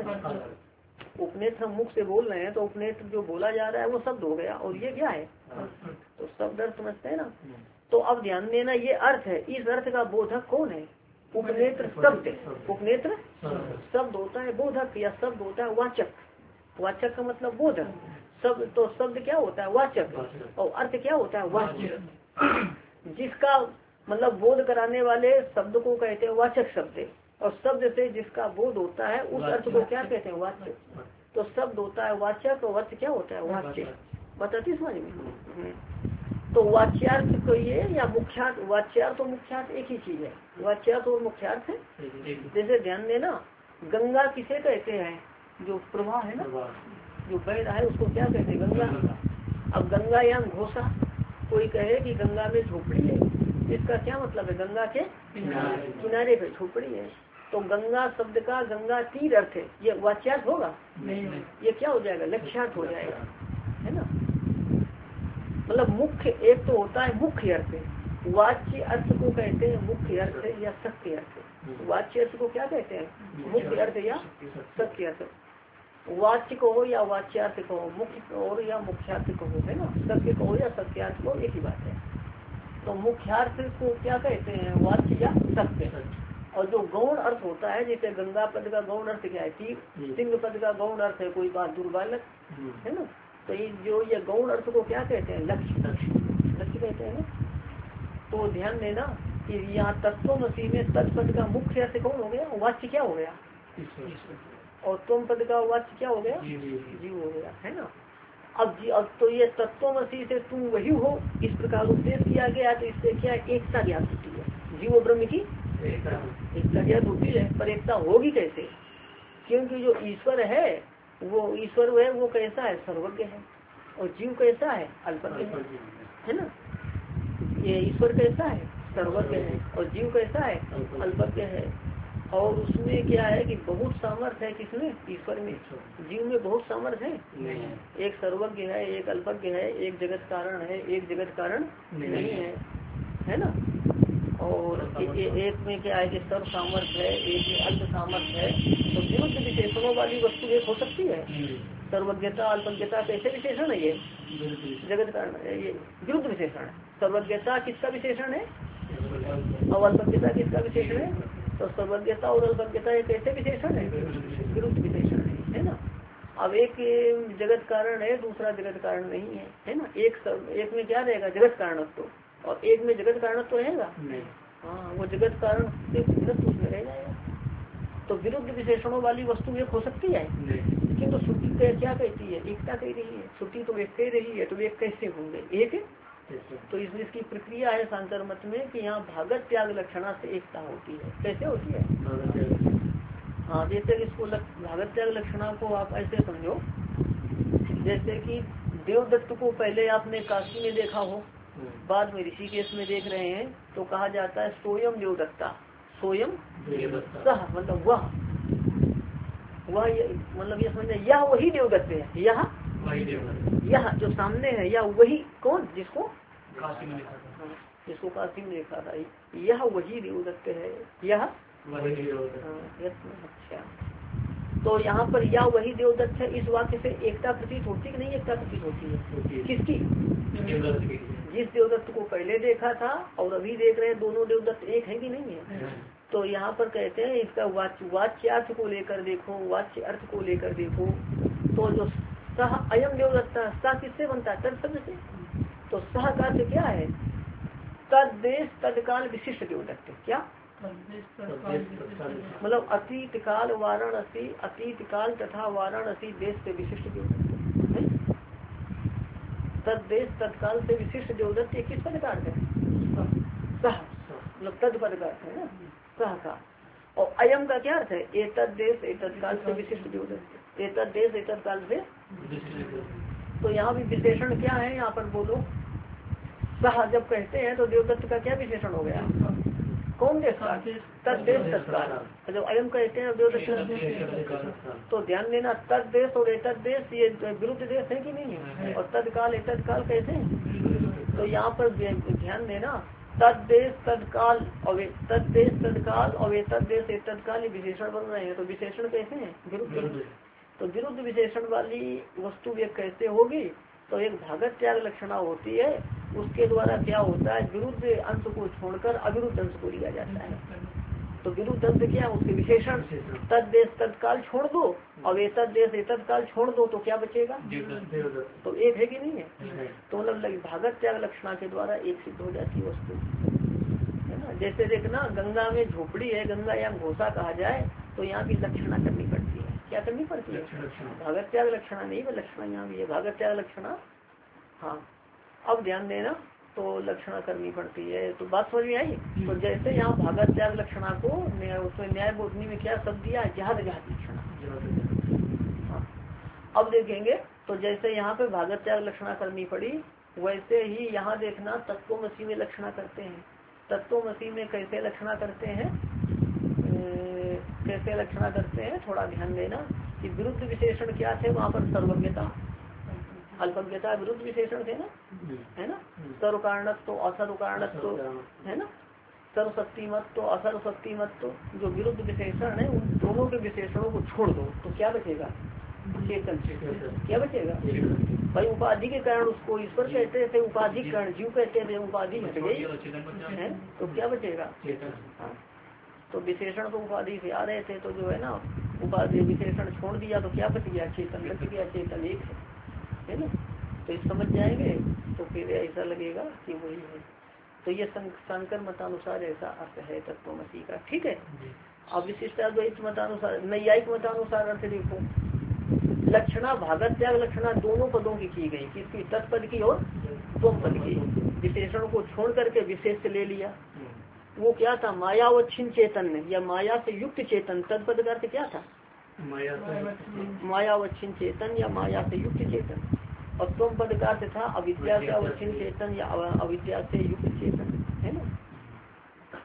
अर्थ। उपनेत्र हम मुख से बोल रहे हैं तो उपनेत्र जो बोला जा रहा है वो शब्द हो गया और ये क्या है? तो शब्द अर्थ समझते हैं ना। तो अब ध्यान देना ये अर्थ है। इस अर्थ का बोधक कौन है? उपनेत्र शब्द। उपनेत्र शब्द होता है बोधक या शब्द होता है वाचक। वाचक का मतलब बोधक। शब्द तो शब्द क्या होता है? वाचक। और अर्थ क्या होता है? वाच्य। जिसका मतलब बोध कराने वाले शब्द को कहते हैं वाचक शब्द, और शब्द से जिसका बोध होता है उस अर्थ को क्या कहते हैं? वाच्य। तो शब्द होता है वाचक और अर्थ क्या होता है? वाच्य। बताती समझ में। तो वाच्यार्थ को ये या मुख्यार्थ, वाच्यार्थ और मुख्यार्थ एक ही चीज है। वाच्यार्थ और मुख्यार्थ है। जैसे ध्यान देना, गंगा किसे कहते हैं? जो प्रवाह है ना, जो बह रहा है उसको क्या कहते हैं? गंगा। अब गंगा या घोषा, कोई कहे कि गंगा में झोपड़ी है, इसका क्या मतलब है? गंगा के किनारे पे झोपड़ी है। तो गंगा शब्द का गंगा तीर अर्थ है, ये वाच्यार्थ होगा? नहीं, ये क्या हो जाएगा? लक्ष्यार्थ हो जाएगा, है ना। मतलब मुख्य एक तो होता है मुख्य अर्थ, वाच्य अर्थ को कहते हैं मुख्य अर्थ या सत्य अर्थ। वाच्य अर्थ को क्या कहते हैं? मुख्य अर्थ या सत्य अर्थ। वाच्य कहो या वाच्यार्थ कहो, मुख्य कहो या मुख्यार्थ कहो, है ना। सत्य कहो या सत्यार्थ कहो, एक ही बात है। तो मुख्यार्थ को क्या कहते हैं? वाच्य या सत्य। और जो गौण अर्थ होता है, जैसे गंगा पद का गौण अर्थ क्या है? तीर। सिंह पद का गौण अर्थ है कोई बहादुर बालक, है ना। तो ये गौण अर्थ को क्या कहते हैं? लक्ष्य। लक्ष्य कहते हैं ना। तो ध्यान देना कि यहाँ तत्वमसि में तत्पद का मुख्य अर्थ कौन हो गया? वाच्य क्या हो गया? और तुम पद का वाच्य क्या हो गया? जीव हो गया, है ना। अब तो ये तत्वमसि से तुम वही हो, इस प्रकार उपदेश किया गया। तो इससे क्या एकता ज्ञात होती है? जीव और ब्रह्म की एकता ज्ञात होती है। पर एकता होगी कैसे? क्योंकि जो ईश्वर है वो ईश्वर है, वो कैसा है? सर्वज्ञ है। और जीव कैसा है? अल्पज्ञ है ना। ये ईश्वर कैसा है? सर्वज्ञ है। और जीव कैसा है? अल्पज्ञ है। और उसमें क्या है कि बहुत सामर्थ्य है, किसमें? ईश्वर में। जीव में बहुत सामर्थ्य है, एक सर्वज्ञ है, एक अल्पज्ञ है, एक जगत कारण है, एक जगत कारण नहीं है ना। और एक में क्या है कि सर्व सामर्थ्य है, एक में अल्प सामर्थ्य है। तो विरुद्ध विशेषणों वाली वस्तु एक हो सकती है। सर्वज्ञता अल्पज्ञता कैसे विशेषण है? ये जगत कारण है, ये विरुद्ध विशेषण है। सर्वज्ञता किसका विशेषण है और अल्पज्ञता किसका विशेषण है? तो सर्वज्ञता और अल्पज्ञता ये कैसे विशेषण है? विरुद्ध विशेषण है ना। अब एक जगत कारण है, दूसरा जगत कारण नहीं है ना। एक में क्या रहेगा? जगत कारणत्व, और एक में जगत कारणत्व रहेगा। हाँ, वो जगत कारण से उसमें रह जाएगा। तो विरुद्ध विशेषणों वाली वस्तु एक हो सकती है, लेकिन तो श्रुति क्या कहती है? एकता कह रही है। श्रुति तो एक कह रही है, तो एक कैसे होंगे? एक तो इसकी प्रक्रिया है शांकर मत में कि यहाँ भागत त्याग लक्षणा से एकता होती है। कैसे होती है? हाँ, जैसे इसको भागत त्याग लक्षणा को आप ऐसे समझो, जैसे कि देवदत्त को पहले आपने काशी में देखा हो, बाद में ऋषिकेश में देख रहे हैं, तो कहा जाता है सोयम देवदत्ता, सोयम सह, मतलब वह मतलब ये समझे, यह वही देवदत्त है, यह जो सामने है, या वही कौन? जिसको काशी में देखा था, जिसको काशी में देखा था, यह वही देवदत्त है, यह वही देवदत्त। अच्छा, तो यहाँ पर या वही देवदत्त है, इस वाक्य से एकता प्रतीत होती कि नहीं? एकता प्रतीत होती है। किसकी? जिस देवदत्त को पहले देखा था और अभी देख रहे हैं, दोनों देवदत्त एक है कि नहीं है? तो यहाँ पर कहते हैं इसका वाच्यार्थ को लेकर देखो, वाच्य अर्थ को लेकर देखो। तो जो सह अयम देवदत्ता, सह किससे बनता है? तद शब्द से। तो सह का अर्थ क्या है? तद देश तत्काल विशिष्ट देवदत्त। क्या मतलब? अतीत काल वाराणसी, अतीत काल तथा वाराणसी देश से विशिष्ट देवदत्त। तद देश तत्काल से विशिष्ट देवदत्त ये किस पद का अर्थ है? सह, मतलब तद पद का अर्थ है ना, सह का। और अयम का क्या अर्थ है? एतद देश एतद काल से विशिष्ट देवदत्त, एतद देश एतद काल से। तो यहाँ भी विशेषण क्या है? यहाँ पर बोलो। सह जब कहते हैं तो देवदत्त का क्या विशेषण हो गया? कौन देश का? तद देश तत्काल। जब अयम कहते हैं देवदत्त, तो ध्यान देना, तद देश और एतद देश ये विरुद्ध देश है कि नहीं है? और तत्काल एतद काल कैसे? तो यहाँ पर ध्यान देना, तद देश तत्काल और तद देश तत्काल और एतद देश एतद काल विशेषण बन रहे हैं। तो विशेषण कैसे हैं? विरुद्ध। तो विरुद्ध विशेषण वाली वस्तु ये कैसे होगी? तो एक भागत त्याग लक्षणा होती है, उसके द्वारा क्या होता है? विरुद्ध अंश को छोड़कर अविरुद्ध अंश को लिया जाता है। तो विरुद्ध अंश क्या? उसके विशेषण। तद देश तत्काल छोड़ दो और एतद देश एतद काल छोड़ दो, तो क्या बचेगा? तो एक है कि नहीं है? तो मतलब भागत त्याग लक्षणा के द्वारा एक सिद्ध हो जाती वस्तु है ना। जैसे देखना, गंगा में झोपड़ी है, गंगा या घोषा कहा जाए, तो यहाँ भी लक्षणा करनी पड़ती है। क्या करनी पड़ती है? भागत त्याग लक्षणा नहीं, वो लक्षणा यहाँ भी है, भागत त्याग लक्षणा। हाँ, अब ध्यान देना, तो लक्षणा करनी पड़ती है। तो बात समझ में आई? तो जैसे यहाँ भागत त्याग लक्षणा को उसमें न्याय बोधनी में क्या शब्द दिया? जहाद जहाद लक्षणा। हाँ, अब देखेंगे तो जैसे यहाँ पे भागत त्याग लक्षणा करनी पड़ी, वैसे ही यहाँ देखना तत्वमसी में लक्षणा करते हैं। तत्वमसी में कैसे लक्षणा करते हैं? कैसे लक्षणा करते हैं? थोड़ा ध्यान देना कि विरुद्ध विशेषण क्या थे वहाँ पर? सर्वज्ञता अल्पज्ञता विरुद्ध विशेषण थे ना, है ना। सर्व कारणत्व असर्व कारणत्व है ना, सर्वशक्ति मत तो असर्वशक्ति मत तो जो विरुद्ध विशेषण है उन दोनों के विशेषणों को छोड़ दो तो क्या बचेगा? चेतन। क्या बचेगा भाई? उपाधि के कारण उसको ईश्वर कहते थे, उपाधि कारण जीव कहते थे, उपाधि हट गई है तो क्या बचेगा? हाँ, तो विशेषण तो उपाधि से आ रहे थे, तो जो है ना उपाधि विशेषण छोड़ दिया तो क्या बच गया? चेतन बच गया। चेतन एक है ना। तो इस समझ जाएंगे तो फिर ऐसा लगेगा कि वही है। तो ये शंकर मतानुसार ऐसा अर्थ है तत्वमसी का। ठीक है। अब विशिष्टाद्वैत मतानुसार, नैयायिक मतानुसार अर्थ देखो, लक्षणा भागत त्याग लक्षणा दोनों पदों की गई। किसकी? तत्पद की और त्वम पद की। विशेषण को छोड़ करके विशेष ले लिया। वो क्या था? मायावच्छिन्न चेतन या माया से युक्त चेतन। तत्पद का अर्थ क्या था? मायावच्छिन्न चेतन या माया से युक्त चेतन। और त्वम पद का अर्थ था अविद्या से अवच्छिन्न चेतन या अविद्या से युक्त चेतन, है ना।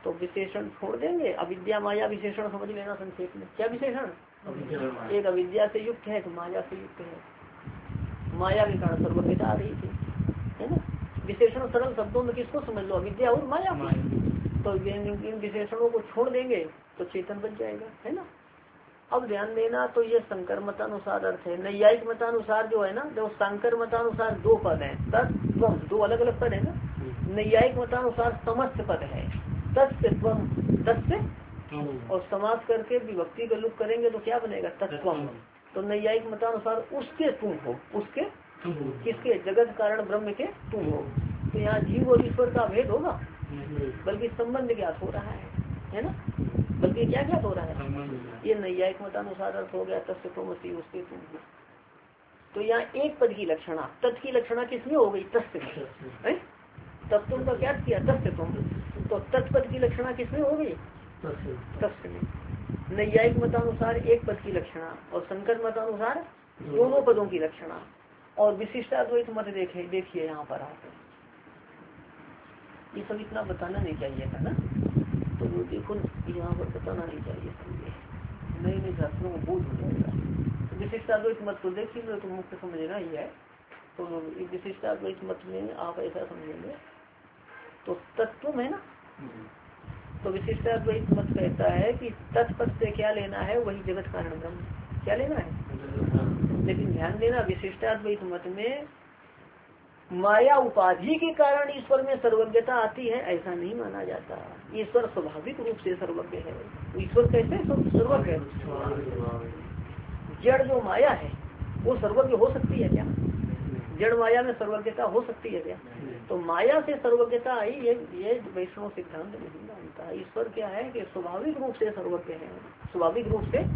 तो विशेषण छोड़ देंगे, अविद्या माया विशेषण समझ लेना संक्षेप में। क्या विशेषण? एक अविद्या से युक्त है, एक माया से युक्त है। माया के कारण सर्वज्ञता आ रही थी, है ना। विशेषण सरल शब्दों में किसको समझ लो? अविद्या और माया को। तो इन विशेषणों को छोड़ देंगे तो चेतन बच जाएगा, है ना। अब ध्यान देना, तो ये शंकर मतानुसार अर्थ है। नैयायिक मतानुसार जो है ना, जो शंकर मतानुसार दो पद है, तत्व, दो अलग अलग पद है ना। नैयायिक मतानुसार समस्त पद है, तत्व, तत्व, और समास करके विभक्ति का लुक करेंगे तो क्या बनेगा? तत्वम। तो नैयायिक मतानुसार उसके तुम हो, उसके किसके? जगत कारण ब्रह्म के तुम हो। तो यहाँ जीव और ईश्वर का भेद होगा, बल्कि संबंध ज्ञात हो रहा है ना। बल्कि क्या ज्ञात हो रहा है? ये नैयायिक मतानुसार अर्थ हो गया तस्य तुमसी, उसके तुम हो। तो यहाँ एक पद की लक्षणा, तत् की लक्षणा किसमें हो गई? तस्य में। तत्व का क्या किया? तस्य तुम। तो तत्पद की लक्षणा किसमें हो गई? तस्य में। नैयायिक मतानुसार एक पद की लक्षणा और शंकर मतानुसार दोनों पदों की लक्षणा। और विशिष्टाद्वैत मत देखिए यहाँ पर आते, ये सब इतना बताना नहीं चाहिए था ना। तो देखो यहाँ पर बताना नहीं चाहिए, समझे, नई नई शास्त्रों को बोध हो जाएगा। विशिष्टाद्वैत मत तो देखिए तो मुख्य समझना ही है। तो विशिष्टाद्वैत मत में आप ऐसा समझेंगे तो तत्व है ना। तो विशिष्टाद्वैत मत कहता है कि तत्पद से क्या लेना है? वही जगत कारण ब्रह्म। क्या लेना है? लेकिन ध्यान देना, विशिष्टाद्वैत मत में माया उपाधि के कारण ईश्वर में सर्वज्ञता आती है ऐसा नहीं माना जाता। ईश्वर स्वाभाविक रूप से सर्वज्ञ है। ईश्वर कैसे सर्वज्ञ है? जड़ जो माया है वो सर्वज्ञ हो सकती है क्या? जड़ माया में सर्वज्ञता हो सकती है क्या? तो माया से सर्वज्ञता आई, ये वैष्णव सिद्धांत नहीं मानता। ईश्वर क्या है कि स्वाभाविक रूप से सर्वज्ञ है। स्वाभाविक रूप से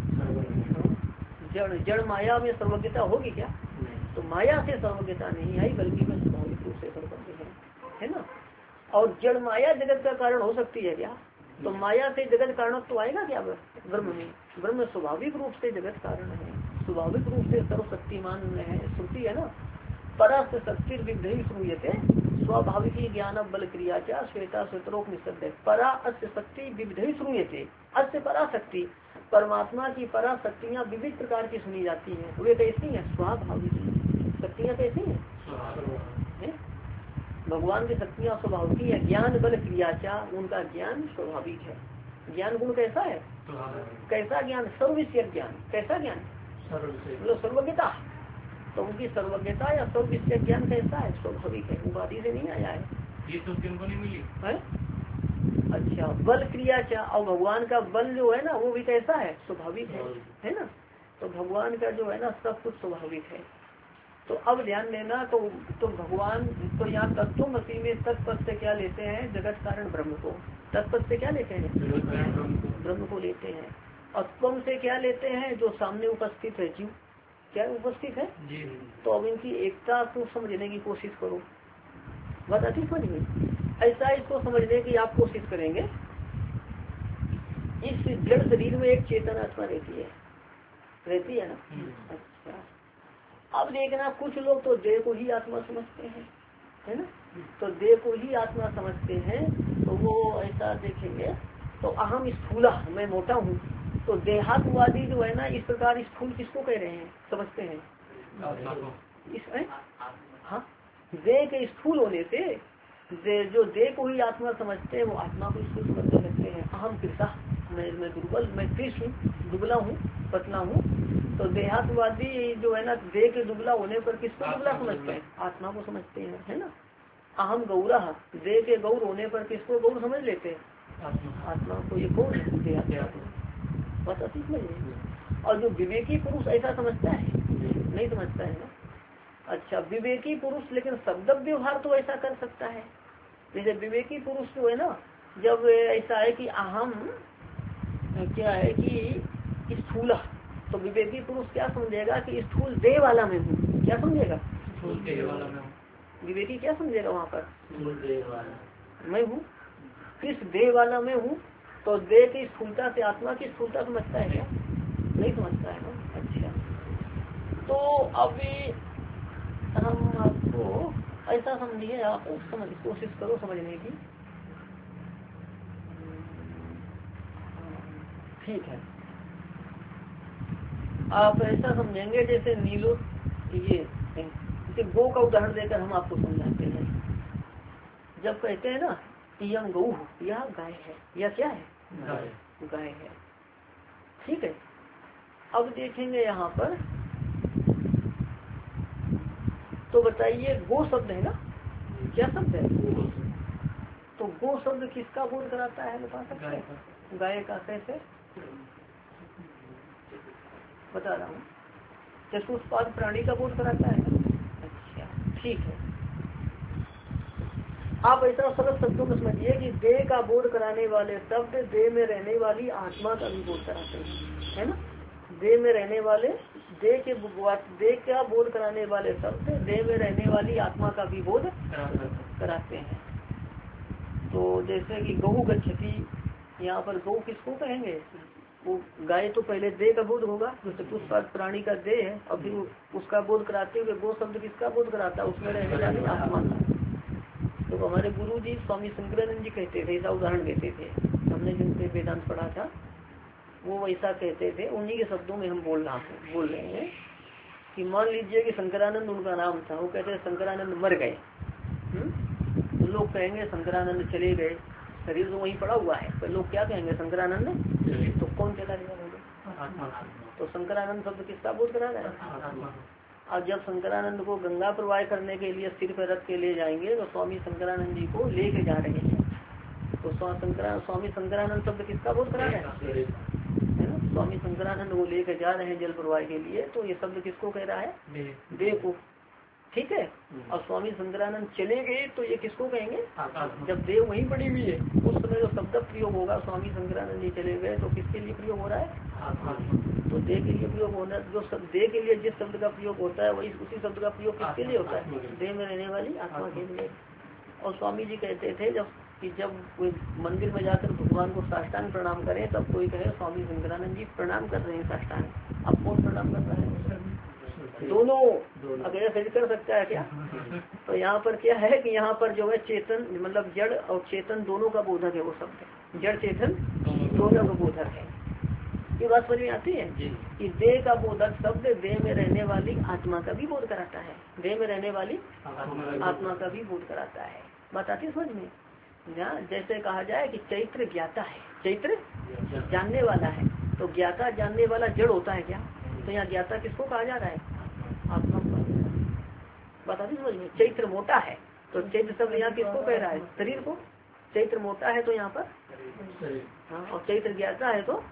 जड़ माया में सर्वज्ञता होगी क्या? तो माया से सर्वज्ञता नहीं आई, बल्कि वह स्वाभाविक रूप से सर्वज्ञ है ना। और जड़ माया जगत का कारण हो सकती है क्या? तो माया से जगत कारण तो आएगा क्या ब्रह्म में? ब्रह्म स्वाभाविक रूप से जगत कारण है, स्वाभाविक रूप से सर्वशक्तिमान है। श्रुति है ना, परास्त शक्ति विधि श्रूयते स्वाभाविक ज्ञान बल क्रिया क्या श्वेता श्वेतरोपनिषद है। परा अस्य शक्ति विविधि श्रूयते, अस्य पराशक्ति, परमात्मा की पराशक्तियाँ विविध प्रकार की सुनी जाती हैं। वे कैसी हैं? स्वाभाविक शक्तियाँ कैसी हैं? भगवान की शक्तियाँ स्वाभाविक है। ज्ञान बल क्रिया क्या, उनका ज्ञान स्वाभाविक है। ज्ञान गुण कैसा है? कैसा ज्ञान? सर्वविषय ज्ञान। कैसा ज्ञान? मतलब सर्वज्ञता। तो उनकी सर्वज्ञता या सर्वविषय ज्ञान कैसा है? स्वाभाविक है, उपाधि से नहीं आया है। ये तो किनको नहीं मिली है? अच्छा, बल क्रिया क्या, और भगवान का बल जो है ना वो भी कैसा है? स्वाभाविक है ना। तो भगवान का जो है ना सब कुछ स्वाभाविक है। तो अब ध्यान देना, तो भगवान, तो यहाँ तत्वमसि में तत्पद से क्या लेते हैं? जगत कारण ब्रह्म को। तत्पद से क्या लेते हैं? ब्रह्म को लेते हैं। और त्वम से क्या लेते हैं? जो सामने उपस्थित है जीव, क्या उपस्थित है जी। तो अब इनकी एकता को समझने की कोशिश करो, बात अच्छी समझ में। ऐसा इसको समझने की आप कोशिश करेंगे। इस जड़ शरीर में एक चेतन आत्मा रहती है ना। अच्छा, अब देखना कुछ लोग तो देह को ही आत्मा समझते हैं, है ना। तो देह को ही आत्मा समझते हैं, तो वो ऐसा देखेंगे तो अहम स्थूला, मैं मोटा हूँ। तो देहात्मवादी जो है ना इस प्रकार स्थूल किसको कह रहे हैं? समझते हैं इसमें। हाँ, देह के स्थूल होने से जो देह को ही आत्मा समझते हैं वो आत्मा को स्थूल समझने लगते हैं। अहम कृषा, मैं दुर्बल, मैं कृष हूँ, दुबला हूँ, पतला हूँ। तो देहात्मवादी जो है ना देह के दुबला होने पर किसको दुबला समझते हैं? आत्मा को समझते हैं, है ना। अहम गौरा, देह के गौर होने पर किसको गौर समझ लेते हैं? आत्मा को। ये कौन है? देहात्मवादी। बस अतीत में। और जो विवेकी पुरुष ऐसा समझता है? नहीं समझता है ना। अच्छा, विवेकी पुरुष लेकिन शब्द व्यवहार तो ऐसा कर सकता है। जैसे विवेकी पुरुष जो है ना, जब ऐसा है कि अहम क्या है कि स्थूला, तो विवेकी पुरुष क्या समझेगा कि स्थूल देह वाला मैं हूँ। क्या समझेगा? स्थूल देह वाला मैं हूँ। विवेकी क्या समझेगा वहाँ पर? स्थूल देह वाला मैं हूँ, किस देह वाला मैं हूँ। तो देह की स्थूलता से आत्मा की स्थूलता समझता है क्या? नहीं समझता है ना। अच्छा, तो अभी हम आपको ऐसा समझिए, आप समझ कोशिश करो समझने की। ठीक है, आप ऐसा समझेंगे जैसे नीलो ये जैसे गो का उदाहरण देकर हम आपको समझाते हैं। जब कहते हैं ना यम गौ, यह गाय है, यह क्या है? गाय है। ठीक है, अब देखेंगे यहाँ पर तो बताइए गो शब्द है ना, क्या शब्द है? तो गो शब्द किसका बोध कराता है बता सकते हैं? गाय का। कैसे बता रहा हूँ, चतुष्पाद प्राणी का बोध कराता है। अच्छा ठीक है, आप ऐसा सरल शब्दों में समझिए कि देह का बोध कराने वाले शब्द देह में रहने वाली आत्मा का भी बोध कराते हैं, है ना। देह में रहने वाले देह का बोध कराने वाले शब्द देह में रहने वाली आत्मा का भी बोध कराते हैं। तो जैसे कि गहु गच्छति, यहाँ पर गौ किसको कहेंगे? वो गाय तो पहले देह का बोध होगा, जो चतुष्पाद प्राणी का देह है, और फिर उसका बोध कराते हुए गो शब्द किसका बोध कराता है? उसमें रहने वाली आत्मा का। तो हमारे गुरु जी स्वामी शंकरानंद जी कहते थे, ऐसा उदाहरण देते थे, हमने जिनसे वेदांत पढ़ा था वो वैसा कहते थे। उन्हीं के शब्दों में हम बोल रहे हैं कि मान लीजिए कि शंकरानंद उनका नाम था, वो कहते शंकरानंद मर गए। तो लोग कहेंगे शंकरानंद चले गए, शरीर तो वहीं पड़ा हुआ है, पर लोग क्या कहेंगे? शंकरानंद। तो कौन चला गया होगा? तो शंकरानंद शब्द किसका बोध करा रहा है? और जब शंकरानंद को गंगा प्रवाह करने के लिए सिर पर रख के ले जाएंगे तो स्वामी शंकरानंद जी को लेके जा रहे हैं। तो स्वामी शंकरानंद शब्द किसका बोध करा रहे हैं? स्वामी शंकरानंद को लेकर जा रहे हैं जल प्रवाह के लिए, तो ये शब्द किसको कह रहा है? देह को। ठीक है, और स्वामी शंकरानंद चले गए तो ये किसको कहेंगे? जब देह वहीं पड़ी हुई है उस समय जो शब्द प्रयोग होगा स्वामी शंकरानंद जी चले गए, तो किसके लिए प्रयोग हो रहा है? तो देह के लिए प्रयोग होना, जो देह के लिए जिस शब्द का प्रयोग होता है वही उसी शब्द का प्रयोग किसके लिए होता है? देह में रहने वाली आत्मा के लिए। और स्वामी जी कहते थे जब कोई मंदिर में जाकर भगवान को साष्टांग प्रणाम करें तब कोई कहे स्वामी शंकरानंद जी प्रणाम कर रहे हैं साष्टांग। अब कौन प्रणाम कर रहा है? दोनों। अगर ऐसे कर सकता है क्या? तो यहाँ पर क्या है कि यहाँ पर जो है चेतन मतलब जड़ और चेतन दोनों का बोधक है वो शब्द, जड़ चेतन दोनों का बोधक है। ये बात समझ में आती है कि देह का बोधक शब्द देह में रहने वाली आत्मा का भी बोध कराता है, देह में रहने वाली आत्मा का भी बोध कराता है। बात आती है समझ में? जैसे कहा जाए कि चैत्र ज्ञाता है, चैत्र जानने वाला है, तो ज्ञाता जानने वाला जड़ होता है क्या? तो यहाँ ज्ञाता किसको कहा जा रहा है? आत्मा को। बात आती समझ में? चैत्र मोटा है तो चैत्र शब्द यहाँ किसको कह रहा है? शरीर को। चैत्र मोटा है तो यहाँ पर हाँ, और चैत्र ज्ञाता है तो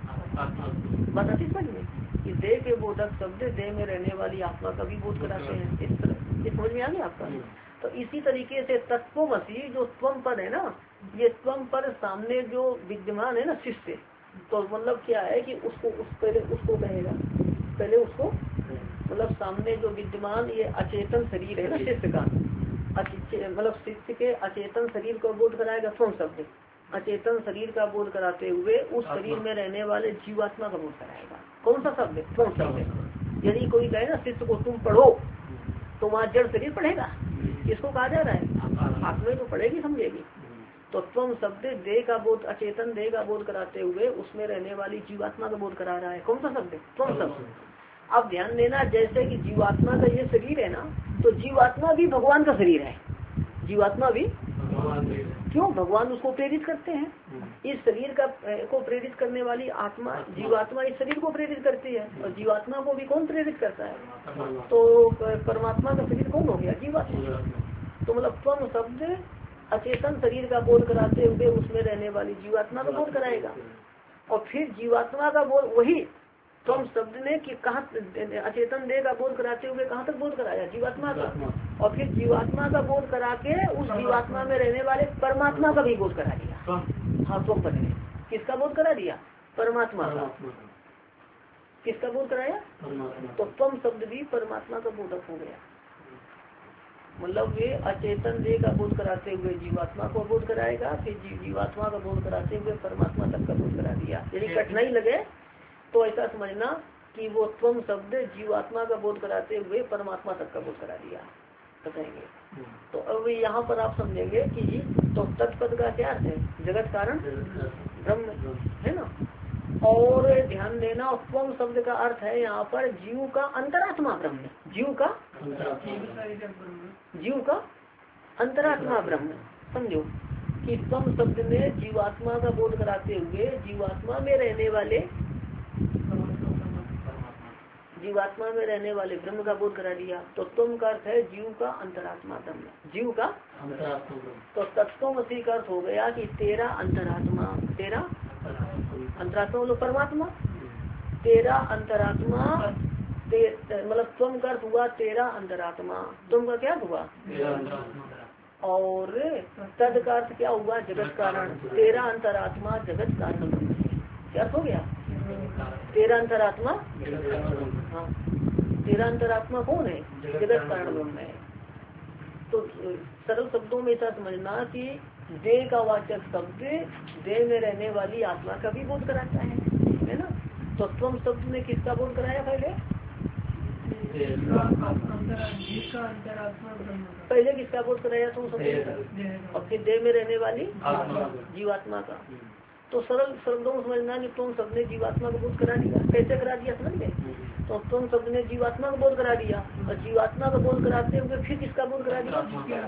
बात आती समझ में कि देह के बोधक शब्द देह में रहने वाली आत्मा का भी बोध कराते हैं। इस तरह समझ में आ गया आपका? तो इसी तरीके से तत्वमसि जो त्वम पद है ना, ये त्वम पद सामने जो विद्यमान है ना शिष्य, तो मतलब क्या है कि पहले उसको कहेगा, पहले उसको मतलब सामने जो विद्यमान ये अचेतन शरीर है ना शिष्य का, मतलब शिष्य के अचेतन शरीर को बोध कराएगा त्वम शब्द। अचेतन शरीर का बोध कराते हुए उस शरीर में रहने वाले जीवात्मा का बोध कराएगा। कौन सा शब्द? त्वम शब्द। यदि कोई कहे ना शिष्य को तुम पढ़ो, तो वहाँ जड़ शरीर पढ़ेगा। किसको कहा जा रहा है? आत्मा तो पढ़ेगी समझेगी। तो त्वम शब्द देह का बोध, अचेतन देह का बोध कराते हुए उसमें रहने वाली जीवात्मा का बोध करा रहा है। कौन सा शब्द? त्वम शब्द। अब ध्यान देना, जैसे कि जीवात्मा का ये शरीर है ना, तो जीवात्मा भी भगवान का शरीर है। जीवात्मा भी क्यों? भगवान उसको प्रेरित करते हैं। इस शरीर का को प्रेरित करने वाली आत्मा जीवात्मा इस शरीर को प्रेरित करती है, और जीवात्मा को भी कौन प्रेरित करता है? तो परमात्मा का शरीर कौन हो गया? जीवात्मा। तो मतलब त्वम शब्द अचेतन शरीर का बोध कराते हुए उसमें रहने वाली जीवात्मा का बोध कराएगा, और फिर जीवात्मा का बोध वही त्वम शब्द ने कि कहाँ अचेतन देह का बोध कराते हुए कहाँ तक बोध कराया? जीवात्मा का। और फिर जीवात्मा का बोध करा के उस जीवात्मा में रहने वाले परमात्मा का भी बोध करा दिया। हाँ, त्वम पद ने किसका बोध करा दिया? परमात्मा का। किसका बोध कराया? तो त्वम शब्द भी परमात्मा का बोधक हो गया। मतलब वे अचेतन देह का बोध कराते हुए जीवात्मा को बोध कराएगा, फिर जीवात्मा का बोध कराते हुए परमात्मा तक का बोध करा दिया। यदि कठिनाई लगे तो ऐसा समझना कि वो त्वम शब्द जीवात्मा का बोध कराते हुए परमात्मा तक का बोध करा दिया, बताएंगे। तो अब यहाँ पर आप समझेंगे कि तो तत्पद का क्या है? जगत कारण ब्रह्म है ना, और ध्यान देना, त्वम शब्द का अर्थ है यहाँ पर जीव का अंतरात्मा ब्रह्म, जीव का अंतरात्मा ब्रह्म। समझो कि त्वम शब्द में जीवात्मा का बोध कराते हुए जीवात्मा में रहने वाले ब्रह्म का बोध करा दिया। तो तुम का अर्थ है जीव का अंतरात्मा ब्रह्म, जीव का तो तत्वमसी का अर्थ हो गया कि तेरा अंतरात्मा, तेरा अंतरात्मा मतलब परमात्मा, तेरा अंतरात्मा मतलब तुम का अर्थ हुआ तेरा अंतरात्मा, तुम का क्या हुआ और तद का अर्थ क्या हुआ जगत कारण, तेरा अंतरात्मा जगत कारण ब्रह्म है। क्या हो गया तेरा अंतरात्मा, हाँ तेरा अंतरात्मा कौन है, जगत कारण ब्रह्म है। तो सरल शब्दों में ऐसा समझना कि देह का वाचक शब्द देह में रहने वाली आत्मा का भी बोध कराता है ना। तो त्वम शब्द ने किसका बोध कराया पहले किसका बोध कराया तुम शब्द और फिर देह में रहने वाली जीवात्मा का। तो सरल शब्दों में समझना कि तुम शब्द ने जीवात्मा का बोध करा दिया। कैसे करा दिया समझ गए? तो तुम शब्द ने जीवात्मा का बोध करा दिया और जीवात्मा का बोध कराते हुए फिर किसका बोध करा दिया,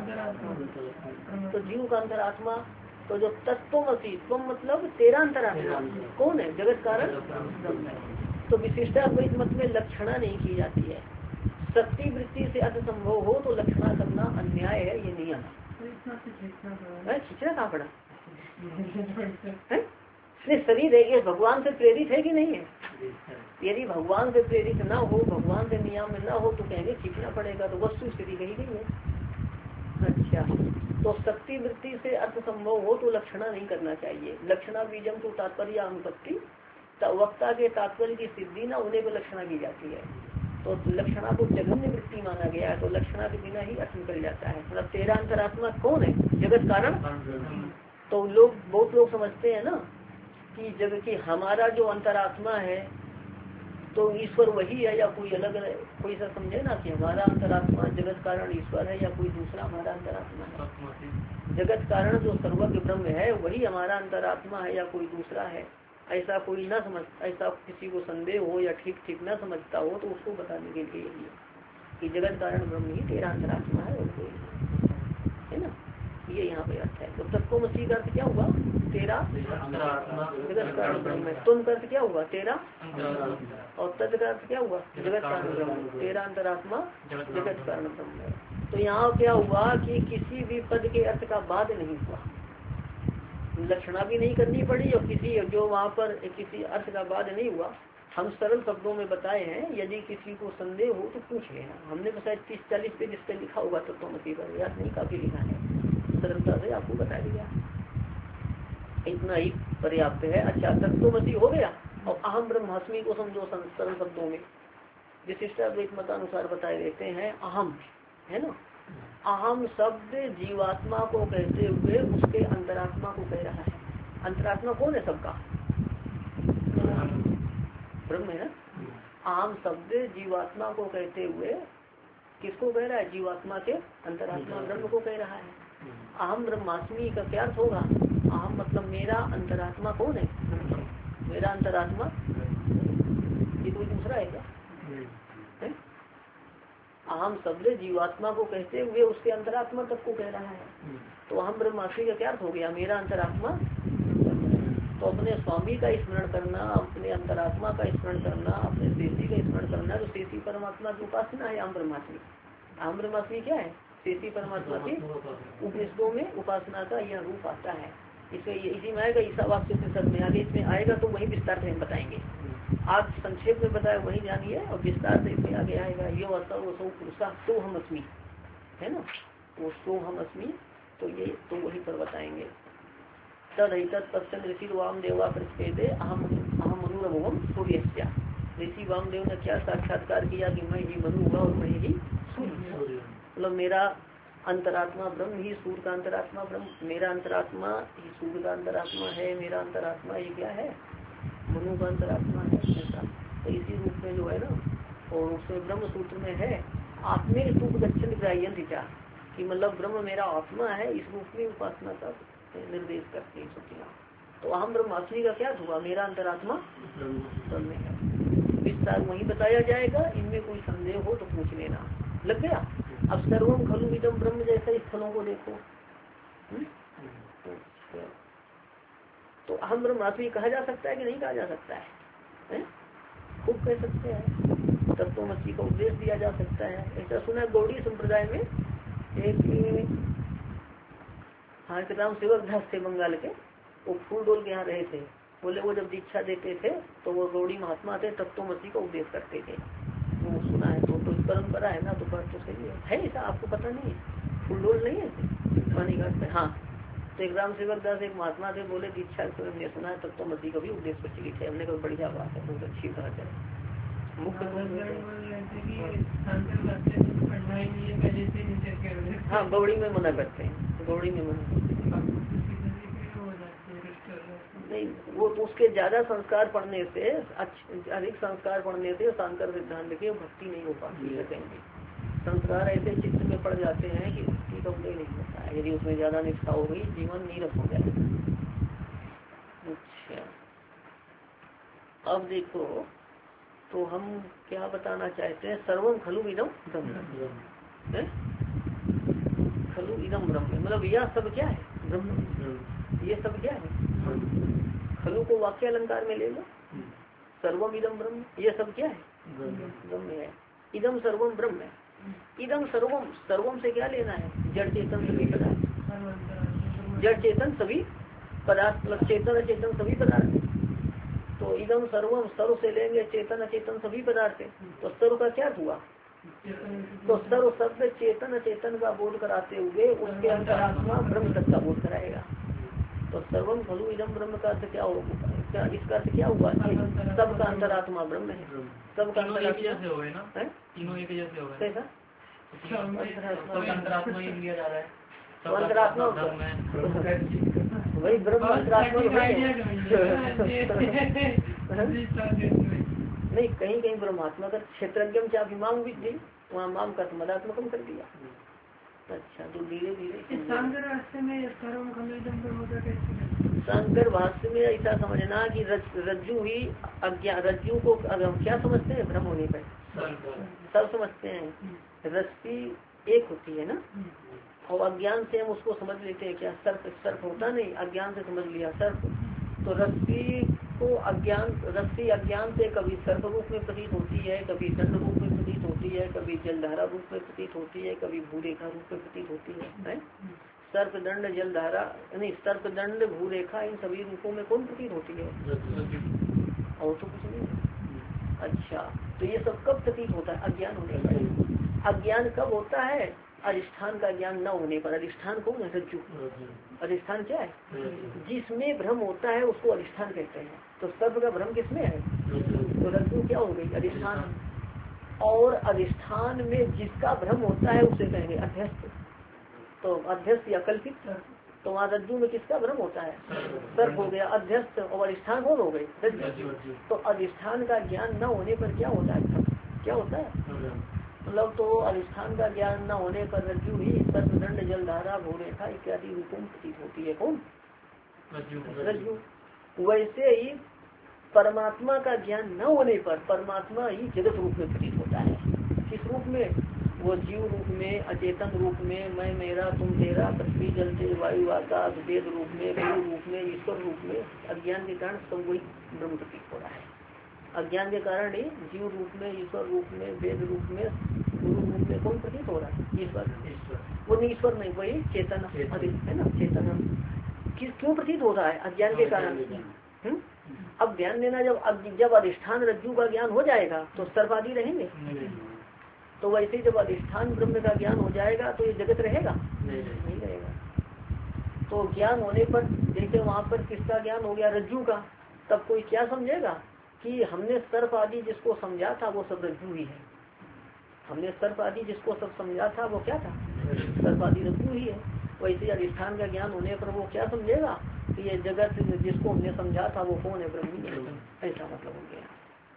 तो जीव का अंतरात्मा। तो जो तत्वमसी, तुम मतलब तेरा अंतरात्मा कौन है, जगत कारण। तो विशिष्टाद्वैत मत में लक्षणा नहीं की जाती है। शक्ति वृत्ति से अर्थ संभव हो तो लक्षणा करना अन्याय है, ये नियम है। खींचना कहाँ पड़ा है? शरीर है ये भगवान से प्रेरित है कि नहीं है? यदि भगवान से प्रेरित ना हो, भगवान से नियम में ना हो तो कहेंगे खींचना पड़ेगा। तो वस्तु स्थिति कही गई है। अच्छा, तो शक्ति वृत्ति से अर्थ संभव हो तो लक्षणा नहीं करना चाहिए। लक्षणा बीजम तो तात्पर्य अनुपत्ति, वक्ता के तात्पर्य की सिद्धि ना उन्हें को लक्षणा की जाती है। तो लक्षणा को जघन्य वृत्ति माना गया है, तो लक्षणा के बिना ही अर्थ निकल जाता है। मतलब तेरा अंतरात्मा कौन है, जगत कारण। तो बहुत लोग समझते हैं ना कि जब कि हमारा जो अंतरात्मा है तो ईश्वर वही है या कोई अलग है। कोई ऐसा समझे ना कि हमारा अंतरात्मा जगत कारण ईश्वर है या कोई दूसरा हमारा अंतरात्मा है। जगत कारण जो सर्वज्ञ ब्रह्म है वही हमारा अंतरात्मा है या कोई दूसरा है, ऐसा कोई ना समझ, ऐसा किसी को संदेह हो या ठीक ना समझता हो तो उसको बताने के लिए यही है कि जगत कारण ब्रह्म ही तेरा अंतरात्मा है और कोई है ना। ये यहाँ पे अर्थ है। तो तत्वमसी का अर्थ क्या हुआ, तेरा जगत कारण ब्रह्म है। तुम का अर्थ क्या हुआ, तेरा, और तद का अर्थ क्या हुआ, जगत कारण ब्रह्म, तेरा अंतरात्मा जगत कारण ब्रह्म है। तो यहाँ क्या हुआ कि किसी भी पद के अर्थ का बाद नहीं हुआ, लक्षणा भी नहीं करनी पड़ी और किसी जो वहाँ पर किसी अर्थ का बाद नहीं हुआ। हम सरल शब्दों में बताए हैं, यदि किसी को संदेह हो तो पूछ लेना। हमने तो शायद 30-40 पेज इस पे लिखा होगा तत्वमसी पर, याद नहीं काफी लिखा है, सरलता से आपको बता दिया, इतना ही पर्याप्त है। अच्छा, तत्वमसी हो गया। और अहम ब्रह्मास्मि को समझो सरल शब्दों में, विशिष्टाद्वैत मतानुसार बताए देते हैं। अहम है ना, अहम शब्द जीवात्मा को कहते हुए उसके अंतरात्मा को कह रहा है। अंतरात्मा कौन है सबका, ब्रह्म है ना। अहम शब्द जीवात्मा को कहते हुए किसको कह रहा है, जीवात्मा के अंतरात्मा ब्रह्म को कह रहा है। अहम ब्रह्मास्मि का क्या अर्थ होगा, अहम मतलब मेरा अंतरात्मा कौन है, मेरा अंतरात्मा, ये कोई दूसरा है क्या है? अहम शब्द जीवात्मा को कहते हुए उसके अंतरात्मा तक को कह रहा है। तो अहम ब्रह्मास्मि का क्या अर्थ हो गया, मेरा अंतरात्मा। तो अपने स्वामी का स्मरण करना, अपने अंतरात्मा का स्मरण करना, अपने शेषी का स्मरण करना, तो शेषी परमात्मा की उपासना है अहम ब्रह्मास्मि। अहम ब्रह्मास्मि क्या है, शेषी परमात्मा की उपनिषदों में उपासना का यह रूप आता है। इसमें इसी में आएगा ईशावास्य उपनिषद में, आगे इसमें आएगा तो वही विस्तार से हम बताएंगे। आज संक्षेप में बताया वही जानिए और विस्तार से इसमें आगे आएगा। यो असौ पुरुषा तो हम अस्मी है ना, वो तो हम अस्मी, तो ये तो वही पर बताएंगे। तद पश्चन ऋषि वामदेवा प्रतिपेदे अहम मनुरभुवम सूर्य। ऋषि वामदेव ने क्या साक्षात्कार किया कि मैं ही मनु हुआ और मैं ही सूर्य, मतलब मेरा अंतरात्मा ब्रह्म ही सूर्य का अंतरात्मा ब्रह्म, मेरा अंतरात्मा ही सूर्य का अंतरात्मा है, मेरा अंतरात्मा ये क्या है, मनु का अंतरात्मा है। ऐसा तो इसी रूप में जो है ना, और उसमें ब्रह्म सूत्र में है आत्मे रूप गच्छन ग्राह्यंतिचा, कि मतलब ब्रह्म मेरा आत्मा है, इस रूप में उपासना का निर्देश करते हैं। तो अहम ब्रह्मास्मि का क्या हुआ, मेरा अंतरात्मा ब्रह्म है। विस्तार वही बताया जाएगा, इनमें कोई संदेह हो तो पूछ लेना। लग गया। अब सर्वम खलु इदम ब्रह्म जैसे स्थलों को देखो। तो अहम ब्रह्मास्मि कहा जा सकता है कि नहीं कहा जा सकता है? खूब कह सकते हैं। तत्वमसी का उपदेश दिया जा सकता है। ऐसा सुना है गौड़ी संप्रदाय में एक हाँ एक राम सेवक दास थे बंगाल के, वो फूल डोल के यहाँ रहे थे। बोले वो जब दीक्षा देते थे तो वो गौड़ी महात्मा थे, तत्वमसी का उपदेश करते थे। वो सुना है तो परंपरा है ना, तो बात तो सही है ऐसा आपको पता नहीं है? फूल डोल नहीं है पानीघाट पे। हाँ तो एक राम सेवक दास एक महात्मा थे, बोले दीक्षा तो हमने सुना है तत्वमसी का भी उपदेश प्रचलित है। हमने कहा बढ़िया बात है, बहुत अच्छी बात है। मुख्य हाँ गौड़ी में मना करते हैं, गौड़ी में मना नहीं। वो तो उसके ज्यादा संस्कार पढ़ने से, अधिक संस्कार पढ़ने से शांकर सिद्धांत के भक्ति नहीं हो पाती है। कहीं संस्कार ऐसे चित्त में पड़ जाते हैं कि भक्ति का उदय नहीं होता है। यदि उसमें ज्यादा निष्ठा हो गई जीवन नीरस हो जाएगा। अच्छा अब देखो, तो हम क्या बताना चाहते हैं? सर्वम खलु इदम ब्रह्म, खलु इदम ब्रह्म मतलब यह सब क्या है? ब्रह्म। ये सब क्या है? खलु को वाक्य अलंकार में ले लो, सर्वम इदम ब्रह्म, ये सब क्या है? ब्रह्म है। इदम सर्वम ब्रह्म है। इदम सर्वम, सर्वम से क्या लेना है? जड़ चेतन सभी पदार्थ, जड़ चेतन सभी पदार्थ मतलब चेतन अचेतन सभी पदार्थ। तो इदम सर्वम सर्व से लेंगे चेतन अचेतन सभी पदार्थ। तो सर्व का क्या हुआ? तो सर्व शब्द चेतन अचेतन का बोध कराते हुए उसके अंतरात्मा ब्रह्म तक का बोध कराएगा। तो सर्वम खलु इदम ब्रह्म का अर्थ क्या होगा? इसका अर्थ क्या हुआ? सबका अंतरात्मा ब्रह्म है। सबका अंतरात्मा तीनों एक जैसे हो गए। अंतरात्मा ही लिया जा रहा है। अंतरात्मा वही ब्रह्म अंतरात्मा नहीं। कहीं कहीं ब्रह्मात्मा का क्षेत्रज्ञम क्या अभिमान विधि, वहाँ माम का मदात्मकम कर दिया। अच्छा तो धीरे धीरे शंकर भाष्य में ऐसा समझना कि रज्जु ही अज्ञान, रज्जु को हम क्या समझते हैं? भ्रम होने पर सब समझते हैं। रस्सी एक होती है ना, और अज्ञान से हम उसको समझ लेते हैं क्या? सर्प, सर्प होता नहीं, अज्ञान से समझ लिया सर्प। तो रस्सी को अज्ञान, रस्सी अज्ञान से कभी सर्प रूप में प्रतीत होती है, कभी दंड रूप में प्रतीत होती है, कभी जलधारा रूप में प्रतीत होती है, कभी भूरेखा रूप में प्रतीत होती है? सर्प दंड जलधारा नहीं, सर्प दंड भूरेखा इन सभी रूपों में कौन प्रतीत होती है? और तो कुछ नहीं। अच्छा तो ये सब कब प्रतीत होता है? अज्ञान होने पर। अज्ञान कब होता है? अधिष्ठान का ज्ञान न होने पर। अधिष्ठान कौन है? रज्जु। अधिष्ठान क्या है? जिसमें भ्रम होता है उसको अधिष्ठान कहते हैं। तो सर्प का भ्रम किसमें है? तो रज्जु क्या हो गई? अधिष्ठान। और अधिष्ठान में जिसका भ्रम होता है उसे कहेंगे अध्यस्त। तो अध्यस्त या कल्पित। तो वहाँ रज्जु में किसका भ्रम होता है? सर्प हो गया अध्यस्त, और अधिष्ठान कौन हो गई? रज्जु। तो अधिष्ठान का ज्ञान न होने पर क्या होता है? क्या होता है? मतलब तो अधिष्ठान का ज्ञान न होने पर रज्जु ही सर्पदंड जलधारा भूरेखा इत्यादि रूपों में प्रतीत होती है। कौन? रज्जु। वैसे ही परमात्मा का ज्ञान न होने पर परमात्मा ही जगत रूप में प्रतीत होता है। किस रूप में? वो जीव रूप में, अचेतन रूप में, मैं मेरा तुम तेरा, पृथ्वी जल तेज वायु आकाश, वेद रूप में, गुरु रूप में, ईश्वर रूप में। अज्ञान के कारण सब वही ब्रह्म प्रतीत हो रहा है। अज्ञान के कारण ही जीव रूप में, ईश्वर रूप में, वेद रूप में, गुरु रूप में कौन प्रतीत हो रहा है? ईश्वर। वो नहीं ईश्वर नहीं, वही चेतन है ना, चेतन। क्यों प्रतीत हो रहा है? अज्ञान के कारण। अब ध्यान देना, जब अधिष्ठान रज्जु का ज्ञान हो जाएगा तो सर्वादि रहेंगे। तो वैसे जब अधिष्ठान ब्रह्म का ज्ञान हो जाएगा तो ये जगत रहेगा? नहीं रहेगा। तो ज्ञान होने पर जैसे वहाँ पर किसका ज्ञान हो गया? रज्जु का। तब कोई क्या समझेगा कि हमने सर्प आदि जिसको समझा था वो सब रज्जु ही है। हमने सर्प आदि जिसको सब समझा था वो क्या था? सर्प आदि रज्जु ही है। वैसे अधिष्ठान का ज्ञान होने पर वो क्या समझेगा कि ये जगत जिसको हमने समझा था वो कौन है? ब्रह्म ही है। ऐसा मतलब हो गया।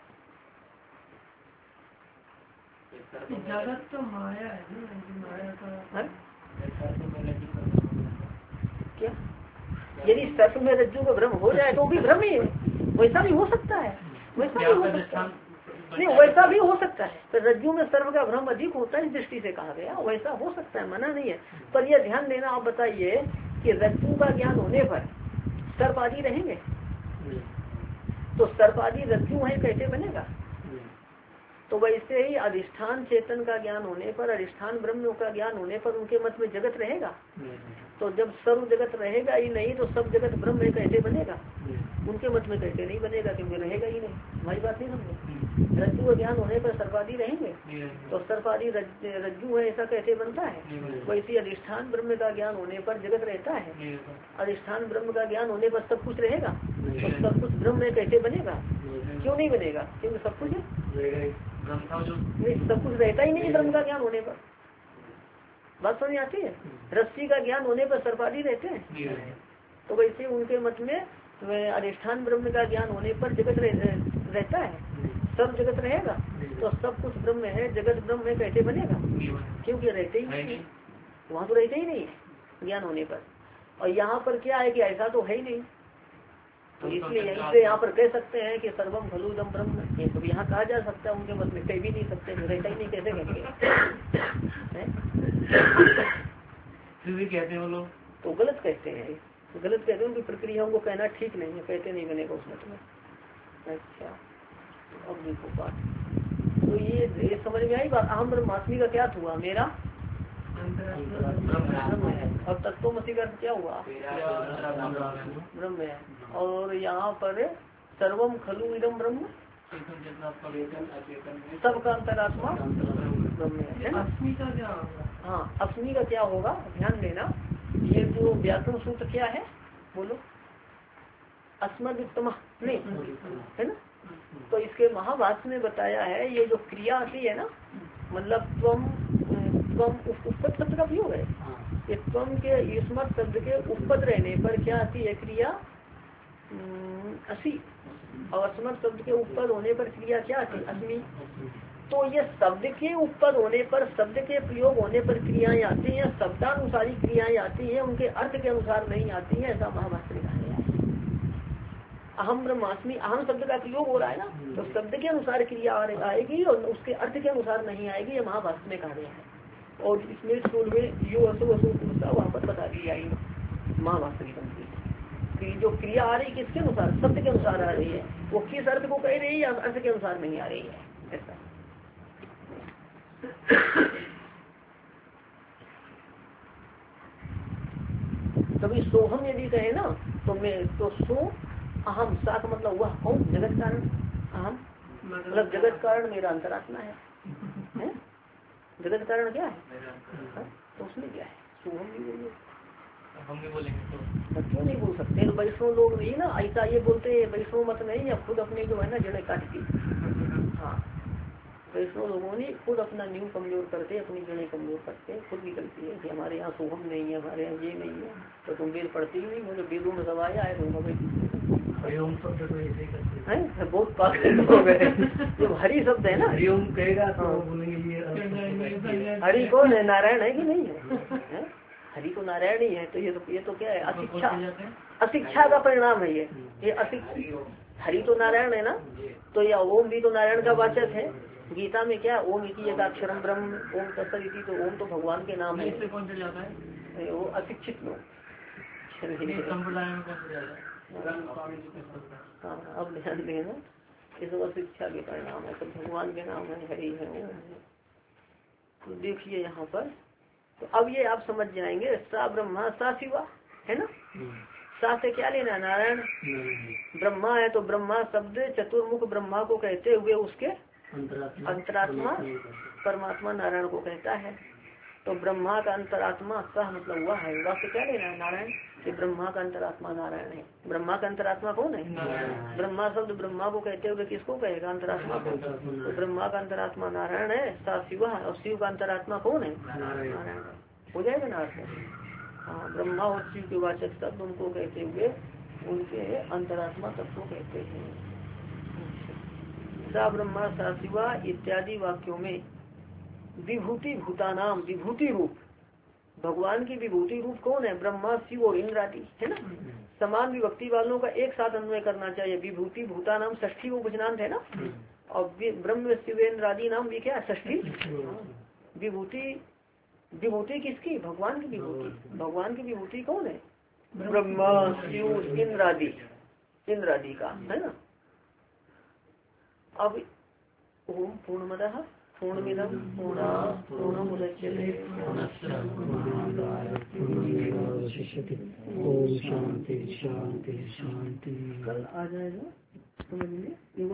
जगत तो माया है, माया का क्या यदि सर्प में रज्जु का भ्रम हो जाए तो भी भ्रम ही है, वैसा भी हो सकता है, वैसा भी हो सकता है, नहीं वैसा भी हो सकता है। तो रज्जु में सर्प का भ्रम अधिक होता है, इस दृष्टि से कहा गया, वैसा हो सकता है, मना नहीं है। पर यह ध्यान देना, आप बताइए कि रज्जु का ज्ञान होने पर सर्प आदि रहेंगे, तो सर्प आदि रज्जु है कैसे बनेगा? तो वैसे ही अधिष्ठान चेतन का ज्ञान होने पर, अधिष्ठान ब्रह्म का ज्ञान होने पर उनके मत में जगत रहेगा। तो जब सर्व जगत रहेगा ही नहीं तो सब जगत ब्रह्म कैसे बनेगा? उनके मत में कैसे नहीं बनेगा, क्योंकि रहेगा ही नहीं। हमारी बात नहीं समझे? रज्जु का ज्ञान होने पर सर्पादी रहेंगे, तो सर्पादी रज्जु है ऐसा कैसे बनता है? वैसे अधिष्ठान ब्रह्म का ज्ञान होने पर जगत रहता है, अधिष्ठान ब्रह्म का ज्ञान होने पर सब कुछ रहेगा, तो सब कुछ ब्रह्म कैसे बनेगा? क्यों नहीं बनेगा? क्योंकि सब कुछ नहीं, सब कुछ रहता ही नहीं ब्रह्म का ज्ञान होने पर। बात समझ आती है? रस्सी का ज्ञान होने पर सर्पादी रहते हैं, तो वैसे उनके मत में अधिष्ठान ब्रह्म का ज्ञान होने पर जगत रहता है, सब जगत रहेगा, तो सब कुछ ब्रह्म है, जगत ब्रह्म है कैसे बनेगा? क्योंकि रहते ही नहीं, वहाँ तो रहते ही नहीं ज्ञान होने पर। और यहाँ पर क्या है कि ऐसा तो है ही नहीं, तो इसलिए यहीं पे यहाँ पर कह सकते हैं कि सर्वम खलुदम ब्रह्म, ये तो यहाँ कहा जा सकता है, उनके मत में कह भी नहीं सकते, रहता ही नहीं कैसे कहेंगे? फिर भी कहते हैं वो लोग, तो गलत कहते हैं, गलत कहते हैं, उनकी प्रक्रियाओं को कहना ठीक नहीं है, कहते नहीं बनेगा उस मत में। अच्छा अब देखो बात, तो ये समझ में आई बात। अहम ब्रह्मास्मि का क्या हुआ? मेरा ब्रह्म है, और तत्वमसि का क्या हुआ? ब्रह्म है। और यहाँ पर सर्वम खलु इदम ब्रह्म, सबका अंतरात्मा ब्रह्म है ना। हाँ, अस्मि का क्या होगा? ध्यान देना, ये जो व्याकरण सूत्र क्या है बोलो? अस्मदुत्तम नहीं है ना। तो इसके महाभाष्य में बताया है, ये जो क्रिया आती है ना, मतलब त्वम उपपद शब्द का प्रयोग है, ये त्वम के युष्मत शब्द के उपपद रहने पर क्या आती है क्रिया? असी। और अस्मत शब्द के उपपद होने पर क्रिया क्या आती? अस्मि। तो ये शब्द के उपपद होने पर, शब्द के प्रयोग होने पर क्रियाएं आती हैं, शब्दानुसारी क्रियाएं आती हैं, उनके अर्थ के अनुसार नहीं आती हैं, ऐसा महाभाष्य में कहा गया है। अहम ब्रह्मास्मि, अहम शब्द का प्रयोग हो रहा है ना, तो शब्द के अनुसार क्रिया आएगी और उसके अर्थ के अनुसार नहीं आएगी, ये महाभाष्य में कहा गया है। और इसमें स्कूल में यो असो वहाँ पर बता दी जाएगी महाभाष्य की पंक्ति, जो क्रिया आ रही किसके अनुसार? शब्द के अनुसार आ रही है, वो किस अर्थ को कह रही है या अर्थ के अनुसार नहीं आ रही है, ऐसा। कभी सोहम यदि कहे ना, तो मैं तो सो अहम, सा का मतलब हुआ कौन? जगत कारण। अहम मतलब जगत कारण मेरा अंतरात्मा है? जगत कारण क्या है? तो उसमें क्या है? सोहम नहीं बोलिए, हम भी बोलेंगे क्यों नहीं बोल सकते? वैष्णव लोग नहीं ना ऐसा ये बोलते हैं, वैष्णव मत नहीं है, खुद अपने जो है ना जड़ें काटती। हाँ, वैष्णव लोगों ने खुद अपना नींव कमजोर करते, अपनी जड़ें कमजोर करते, खुद निकलती है कि हमारे यहाँ सोहम नहीं है, हमारे यहाँ ये नहीं है, तो तुम वेद पढ़ती ही नहीं, मुझे वेदों में सब आया है, बहुत पागल हो गए। जो हरि शब्द है ना, हरिओम कहेगा तो हरि कौन है? नारायण है कि नहीं है? हरि तो नारायण ही है, तो ये तो क्या है? अशिक्षा, अशिक्षा का परिणाम है ये अशिक्षा। हरि तो नारायण है ना, तो या ओम भी तो नारायण का वाचक है। गीता में क्या ओम इति एकाक्षरम ब्रह्म ओम तत्सदिति, तो ओम तो भगवान के नाम है। कौन चल जाता है? वो अशिक्षित लोग। हाँ, अब ध्यान देना, इस शिक्षा के परिणाम है, सब भगवान के नाम है, हरि है, ओम है। तो देखिए यहाँ पर, तो अब ये आप समझ जाएंगे, सा ब्रह्मा सा शिवा है ना। सा से क्या लेना? नारायण। ब्रह्मा है तो ब्रह्मा शब्द चतुर्मुख ब्रह्मा को कहते हुए उसके अंतरात्मा परमात्मा नारायण को कहता है। तो ब्रह्मा का अंतरात्मा सह मतलब हुआ है, वह से क्या लेना है? नारायण। कि ब्रह्मा का अंतरात्मा नारायण है। ब्रह्मा का अंतरात्मा कौन है? ब्रह्मा शब्द ब्रह्मा को कहते हुए किसको कहेगा? अंतरात्मा को। तो ब्रह्मा का अंतरात्मा नारायण है, सा शिव है, और शिव का अंतरात्मा कौन है? नारायण। हो जाएगा ना अर्थ? हाँ, ब्रह्मा और शिव के वाचक शब्द उनको कहते हुए उनके अंतरात्मा तत्व कहते हैं। सा ब्रह्मा सा शिवा इत्यादि वाक्यों में विभूति भूतानाम, विभूति रूप भगवान की विभूति रूप कौन है? ब्रह्मा शिव और इंद्र आदि है ना। समान विभक्ति वालों का एक साथ अन्वय करना चाहिए। विभूति भूता नाम षष्ठी वो भुजनांत है ना, और ब्रह्म शिवेंद्र आदि नाम भी क्या षष्ठी। विभूति विभूति किसकी? भगवान की विभूति। भगवान की विभूति कौन है? ब्रह्मा शिव इंद्र आदि का है ना। अब ओम पूर्णमदः पूर्णमिदं पूर्णात् पूर्णमुदच्यते ओम शांति शांति शांति। कल आ जाएगा समझ में।